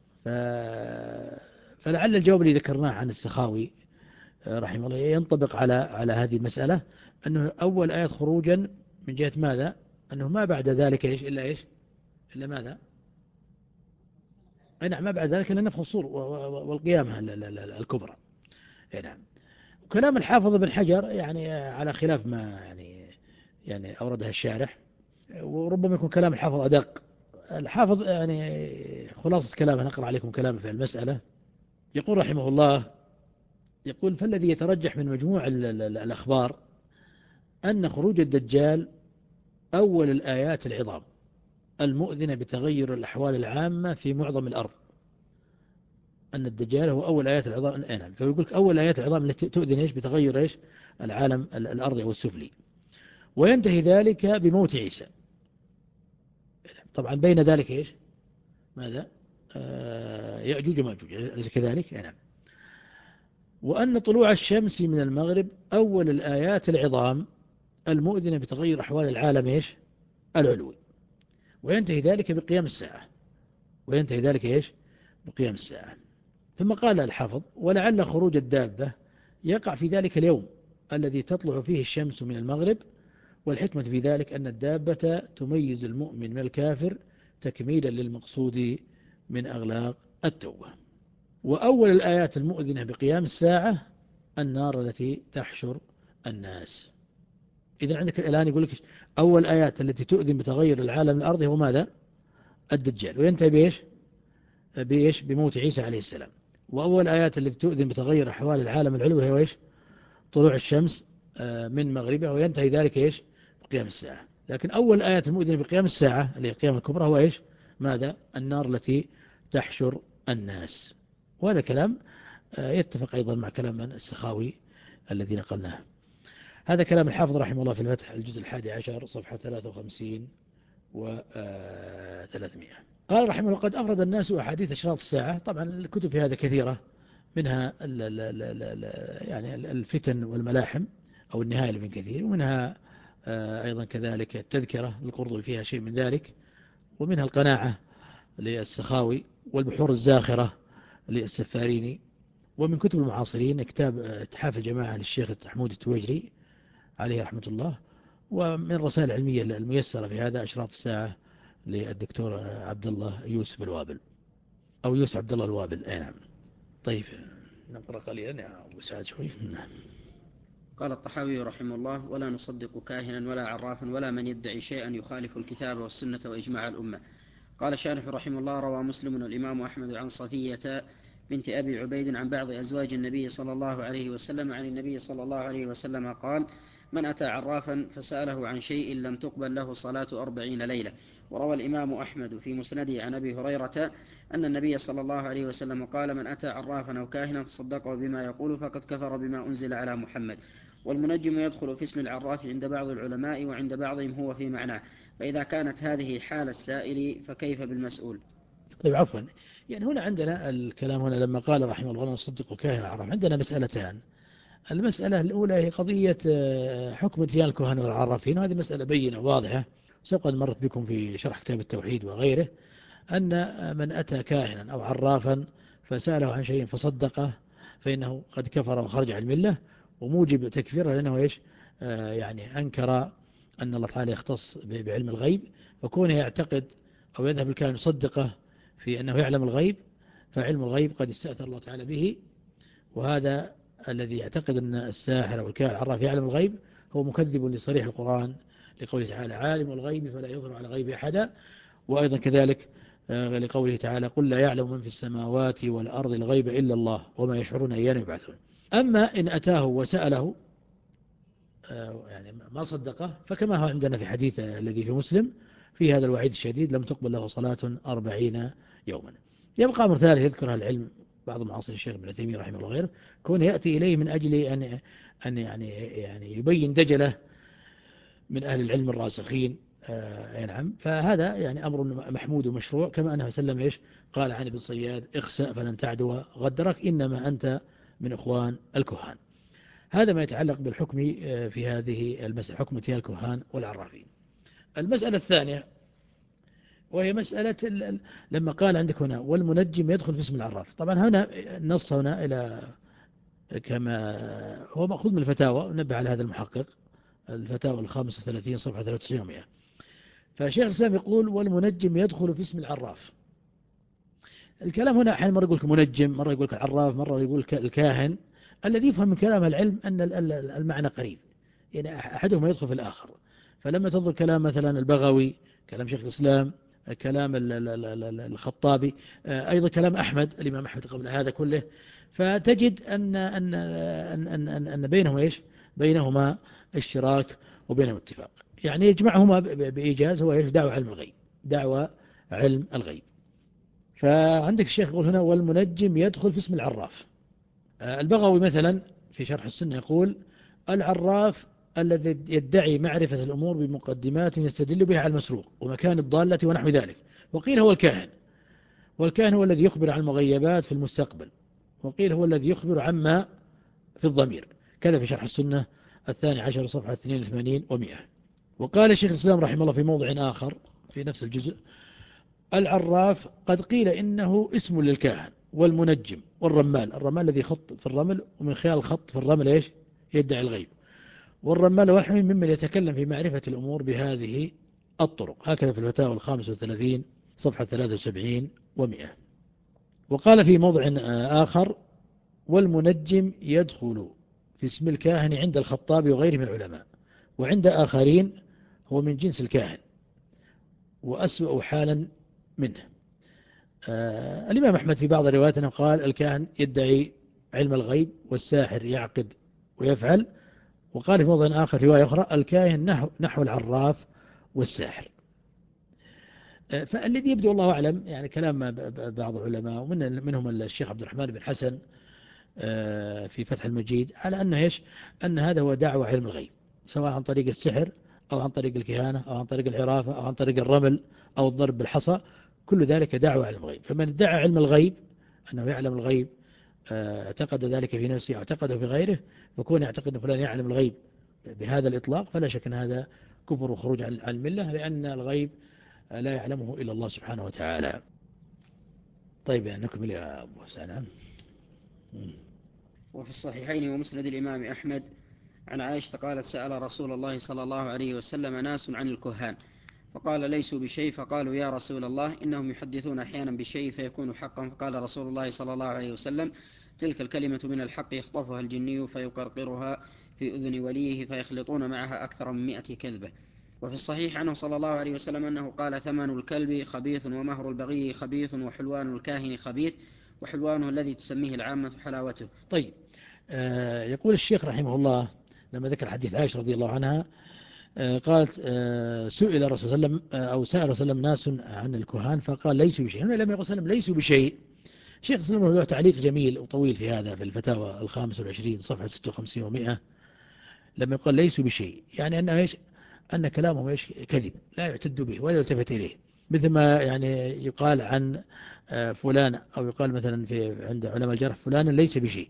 فلعل الجواب اللي ذكرناه عن السخاوي رحمه الله ينطبق على على هذه المسألة، أنه أول آية خروجا من جهة ماذا؟ أنه ما بعد ذلك إيش إلا إيش إلا ماذا؟ أي نعم، ما بعد ذلك إلا نفخ الصور والقيامة الكبرى. أي نعم. وكلام الحافظ بن حجر يعني على خلاف ما يعني يعني أوردها الشارح، وربما يكون كلام الحافظ أدق. الحافظ يعني خلاصة كلامه، نقرأ عليكم كلامه في المسألة. يقول رحمه الله، يقول: فالذي يترجح من مجموع الأخبار أن خروج الدجال أول الآيات العظام المؤذنة بتغير الأحوال العامة في معظم الأرض. أن الدجال هو أول آيات العظام. نعم. فيقول أول آيات العظام التي تؤذن إيش بتغير إيش العالم الأرضي أو السفلي، وينتهي ذلك بموت عيسى. طبعا بين ذلك إيش ماذا آه يأجوج ومأجوج، أليس كذلك؟ نعم. وأن طلوع الشمس من المغرب أول الآيات العظام المؤذنة بتغير أحوال العالم إيش العلوي، وينتهي ذلك بقيام الساعة وينتهي ذلك إيش بقيام الساعة. ثم قال الحافظ: ولعل خروج الدابة يقع في ذلك اليوم الذي تطلع فيه الشمس من المغرب، والحكمة في ذلك أن الدابة تميز المؤمن من الكافر تكميلا للمقصود من أغلاق التوبة. وأول الآيات المؤذنة بقيام الساعة النار التي تحشر الناس. إذن عندك الآن يقول لك أول آيات التي تؤذن بتغير العالم الأرضي هو ماذا؟ الدجال، وينتهي بإيش؟ بإيش؟ بموت عيسى عليه السلام. وأول آيات التي تؤذن بتغير أحوال العالم العلوي هو إيش؟ طلوع الشمس من مغربها، وينتهي ذلك إيش؟ بقيام الساعة. لكن أول آيات المؤذنة بقيام الساعة اللي هي قيام الكبرى هو إيش؟ ماذا؟ النار التي تحشر الناس. وهذا كلام يتفق أيضا مع كلام السخاوي الذي نقلناه. هذا كلام الحافظ رحمه الله في الفتح الجزء الحادي عشر صفحة ثلاثة وخمسين وثلاثمائة. قال رحمه الله: قد أفرد الناس أحاديث أشراط الساعة. طبعا الكتب في هذا كثيرة، منها ال ال ال ال يعني الفتن والملاحم أو النهاية لابن كثير، ومنها أيضا كذلك التذكرة للقرطبي فيها شيء من ذلك، ومنها القناعة للسخاوي، والبحور الزاخرة للسفاريني. ومن كتب المعاصرين كتاب اتحاف الجماعة للشيخ محمود التويجري، عليه رحمة الله. ومن الرسائل العلمية الميسرة في هذا أشراط الساعة للدكتور عبد الله يوسف الوابل أو يوسف عبد الله الوابل. أي نعم. طيب نقرأ قليلا يا أبو سعد شوي. نعم. قال الطحاوي رحمه الله: ولا نصدق كاهنا ولا عرافا ولا من يدعي شيئا يخالف الكتاب والسنة وإجماع الأمة. قال الشارح رحمه الله: روى مسلم والإمام أحمد عن صفية بنت أبي عبيد عن بعض أزواج النبي صلى الله عليه وسلم عن النبي صلى الله عليه وسلم قال: من أتى عرافا فسأله عن شيء لم تقبل له صلاة أربعين ليلة. وروى الإمام أحمد في مسنده عن أبي هريرة أن النبي صلى الله عليه وسلم قال: من أتى عرافا أو كاهنا فصدقه بما يقول فقد كفر بما أنزل على محمد. والمنجم يدخل في اسم العراف عند بعض العلماء وعند بعضهم هو في معناه، فإذا كانت هذه حال السائل فكيف بالمسؤول؟ طيب عفوا، يعني هنا عندنا الكلام هنا لما قال رحمه الله نصدق كاهن العراف، عندنا مسألتان. المسألة الأولى هي قضية حكم اتيان الكهان والعرافين، وهذه مسألة بينة واضحة سبق مرت بكم في شرح كتاب التوحيد وغيره، أن من أتى كاهنا أو عرافا فسأله عن شيء فصدقه فإنه قد كفر وخرج عن الملة، وموجب تكفيره لأنه إيش آه يعني أنكر أن الله تعالى يختص بعلم الغيب، فكونه يعتقد أو يذهب الكاهن يصدقه في أنه يعلم الغيب، فعلم الغيب قد استأثر الله تعالى به. وهذا الذي يعتقد أن الساحر أو الكاهن العراف يعلم الغيب هو مكذب لصريح القرآن لقوله تعالى: عالم الغيب فلا يظهر على غيب أحدا. وأيضا كذلك لقوله تعالى: قل لا يعلم من في السماوات والأرض الغيب إلا الله وما يشعرون أيان يبعثون. أما إن أتاه وسأله يعني ما صدقه، فكما هو عندنا في حديث الذي في مسلم في هذا الوعيد الشديد: لم تقبل له صلاة أربعين يوما. يبقى أمر ثالث يذكرها العلم بعض معاصر الشيخ ابن تيمية رحمه الله غيره، كون يأتي إليه من أجل أن أن يعني يعني يبين دجله من أهل العلم الراسخين. آه نعم. فهذا يعني أمر محمود ومشروع، كما أنه سلم إيش قال عن ابن صياد: اخسأ فلن تعدو غدرك إنما أنت من إخوان الكهان. هذا ما يتعلق بالحكم في هذه المسألة، حكم اتيان الكهان والعرافين. المسألة الثانية وهي مسألة لما قال عندك هنا والمنجم يدخل في اسم العراف. طبعا هنا نص هنا إلى كما هو مأخوذ من الفتاوى، نبه على هذا المحقق الفتاوى الخامسة وثلاثين صفحة ثلاثة وتسعين ومئة. فشيخ الإسلام يقول والمنجم يدخل في اسم العراف. الكلام هنا أحيانا مرة يقول لك منجم، مرة يقول لك العراف، مرة يقول لك الكاهن. الذي يفهم من كلام العلم أن المعنى قريب، يعني أحدهما يدخل في الآخر. فلما تنظر كلام مثلا البغوي، كلام شيخ الإسلام، كلام الخطابي، أيضا كلام أحمد الإمام أحمد قبل هذا كله، فتجد أن أن أن أن أن بينهما إيش؟ بينهما اشتراك وبينهما اتفاق، يعني يجمعهما بإيجاز هو إيش؟ دعوة علم الغيب، دعوة علم الغيب. فعندك الشيخ يقول هنا والمنجم يدخل في اسم العراف. البغوي مثلا في شرح السنة يقول: العراف الذي يدعي معرفة الأمور بمقدمات يستدل بها على المسروق ومكان الضالة ونحو ذلك. وقيل هو الكاهن، والكاهن هو الذي يخبر عن المغيبات في المستقبل، وقيل هو الذي يخبر عما في الضمير. كذا في شرح السنة الثاني عشر صفحة اثنين وثمانين ومئة. وقال الشيخ الإسلام رحمه الله في موضع آخر في نفس الجزء: العراف قد قيل إنه اسم للكاهن والمنجم والرمال. الرمال الذي يخط في الرمل ومن خلال الخط في الرمل إيش؟ يدعي الغيب. والرمال والحميم ممن يتكلم في معرفة الأمور بهذه الطرق. هكذا في الفتاوى الخامسة وثلاثين صفحة ثلاثة وسبعين ومئة. وقال في موضع آخر: والمنجم يدخل في اسم الكاهن عند الخطاب وغيره من العلماء، وعند آخرين هو من جنس الكاهن وأسوأ حالا منه. آه الإمام أحمد في بعض الروايات أنه قال: الكاهن يدعي علم الغيب والساحر يعقد ويفعل. وقال في موضع آخر في رواية أخرى: الكاهن نحو, نحو العراف والساحر. آه فالذي يبدو الله أعلم يعني كلام بعض العلماء ومن منهم الشيخ عبد الرحمن بن حسن آه في فتح المجيد على أنه إيش؟ أن هذا هو دعوة علم الغيب، سواء عن طريق السحر أو عن طريق الكهانة أو عن طريق العرافة أو عن طريق الرمل أو الضرب بالحصى، كل ذلك دعوة علم الغيب. فمن ادعى علم الغيب أنه يعلم الغيب اعتقد ذلك في نفسه اعتقده في غيره، فكون يعتقد أن فلان يعلم الغيب بهذا الإطلاق فلا شك أن هذا كفر وخروج عن الملة، لأن الغيب لا يعلمه إلا الله سبحانه وتعالى. طيب يعني نكمل يا أبو سلام. وفي الصحيحين ومسند الإمام أحمد عن عائشة قالت سأل رسول الله صلى الله عليه وسلم ناس عن الكهان فقال ليسوا بشيء، فقالوا يا رسول الله إنهم يحدثون أحيانا بشيء فيكون حقا، فقال رسول الله صلى الله عليه وسلم تلك الكلمة من الحق يخطفها الجني فيقرقرها في أذن وليه فيخلطون معها أكثر من مئة كذبة. وفي الصحيح عنه صلى الله عليه وسلم أنه قال ثمن الكلب خبيث ومهر البغي خبيث وحلوان الكاهن خبيث وحلوانه الذي تسميه العامة حلاوته. طيب، آه يقول الشيخ رحمه الله لما ذكر حديث عائشة رضي الله عنها، آه قالت آه سئل الرسول صلى الله عليه وسلم آه أو سأل الرسول صلى الله عليه وسلم ناس عن الكهان فقال ليسوا بشيء. هنا لم يقل صلى الله عليه وسلم ليسوا بشيء. شيخ الإسلام له تعليق جميل وطويل في هذا في الفتاوى الخامس والعشرين صفحة ستة وخمسين ومئة، لما يقول ليسوا بشيء يعني أن إيش أن كلامهم إيش كذب لا يعتد به ولا يلتفت إليه، مثل ما يعني يقال عن فلان أو يقال مثلا في عند علماء الجرح فلان ليس بشيء،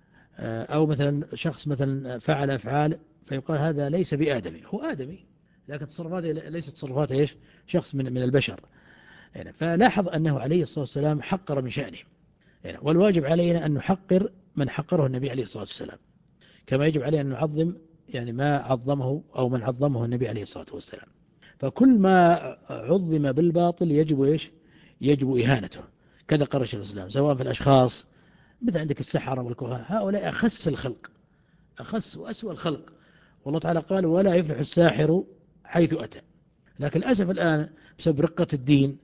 أو مثلا شخص مثلا فعل أفعال فيقال هذا ليس بآدمي، هو آدمي لكن تصرفاته ليست تصرفات إيش شخص من من البشر. يعني فلاحظ أنه عليه الصلاة والسلام حقر من شأنه، يعني والواجب علينا أن نحقر من حقره النبي عليه الصلاة والسلام، كما يجب علينا أن نعظم يعني ما عظمه أو من عظمه النبي عليه الصلاة والسلام. فكل ما عظم بالباطل يجب إيش يجب إهانته، كذا قال الشيخ الإسلام سواء في الأشخاص مثل عندك السحرة والكهان، هؤلاء أخس الخلق أخس وأسوأ الخلق، والله تعالى قال ولا يفلح الساحر حيث أتى. لكن للأسف الآن بسبب رقة الدين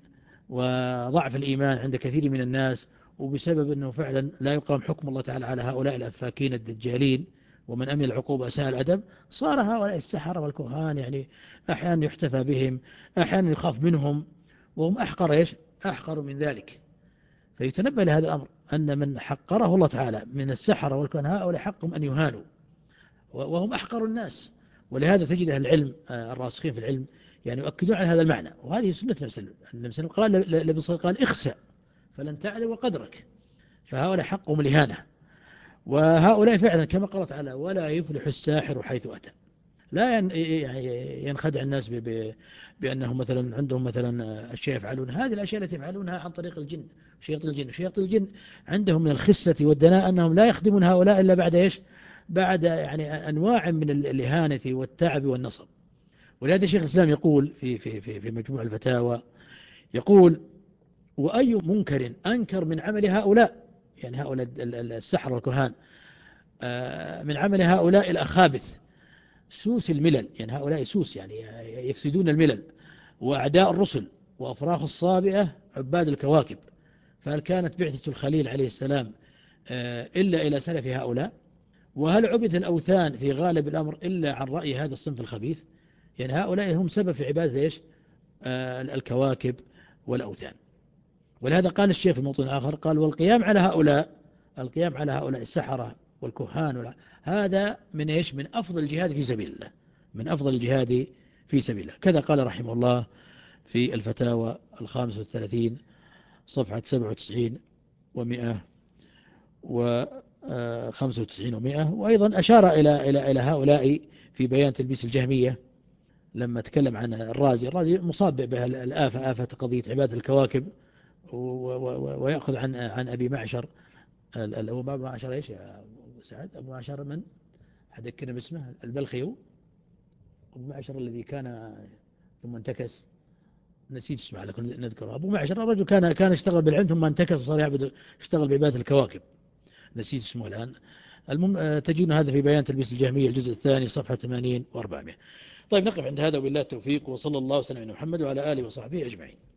وضعف الإيمان عند كثير من الناس، وبسبب أنه فعلا لا يقام حكم الله تعالى على هؤلاء الأفاكين الدجالين ومن أمن العقوبة أساء الأدب، صار هؤلاء السحرة والكهان يعني أحيانا يحتفى بهم، أحيانا يخاف منهم، وهم أحقر إيش أحقر من ذلك. فيتنبه لهذا الأمر أن من حقره الله تعالى من السحرة والكهان هؤلاء حقهم أن يهانوا وهم أحقر الناس. ولهذا تجد أهل العلم الراسخين في العلم يعني يؤكدون على هذا المعنى، وهذه سنة النبي صلى الله عليه وسلم. قال لبصر قال اخسأ فلن تعلم قدرك، فهؤلاء حقهم الإهانة. وهؤلاء فعلا كما قال تعالى ولا يفلح الساحر حيث أتى، لا ينخدع الناس بأنهم مثلا عندهم مثلا أشياء يفعلون، هذه الأشياء التي يفعلونها عن طريق الجن شياطين الجن. شياطين الجن عندهم من الخسة والدناء أنهم لا يخدمون هؤلاء إلا بعد إيش بعد يعني أنواع من الإهانة والتعب والنصب. ولهذا شيخ الإسلام يقول في في في في مجموع الفتاوى يقول وأي منكر أنكر من عمل هؤلاء، يعني هؤلاء السحر والكهان من عمل هؤلاء الأخابث سوس الملل، يعني هؤلاء سوس يعني يفسدون الملل وأعداء الرسل وأفراخ الصابئة عباد الكواكب. فهل كانت بعثة الخليل عليه السلام إلا إلى سلف هؤلاء؟ وهل عبد الأوثان في غالب الأمر إلا عن رأي هذا الصنف الخبيث؟ يعني هؤلاء هم سبب في عبادة إيش الكواكب والأوثان. ولهذا قال الشيخ في موطن آخر قال والقيام على هؤلاء القيام على هؤلاء السحرة والكهان هذا من إيش من أفضل الجهاد في سبيل الله، من أفضل الجهاد في سبيل الله. كذا قال رحمه الله في الفتاوى الخامس والثلاثين صفحة سبعة وتسعين ومئة وخمسة وتسعين ومئة. وأيضا أشار إلى إلى إلى هؤلاء في بيان تلبيس الجهمية لما تكلم عن الرازي. الرازي مصاب بها الآفة آفة قضية عبادة الكواكب، ويأخذ عن عن أبي معشر أبو معشر إيش يا أبو سعد أبو معشر من حذكرنا باسمه البلخي، أبو معشر الذي كان ثم انتكس نسيت اسمه لكن نذكره. أبو معشر الرجل كان كان يشتغل بالعلم ثم انتكس وصار يعبد يشتغل بعبادة الكواكب، نسيت اسمه الآن. المهم تجدون هذا في بيان تلبيس الجهمية الجزء الثاني صفحة ثمانين وأربعمائة. طيب نقف عند هذا وبالله التوفيق، وصلى الله وسلم على محمد وعلى آله وصحبه أجمعين.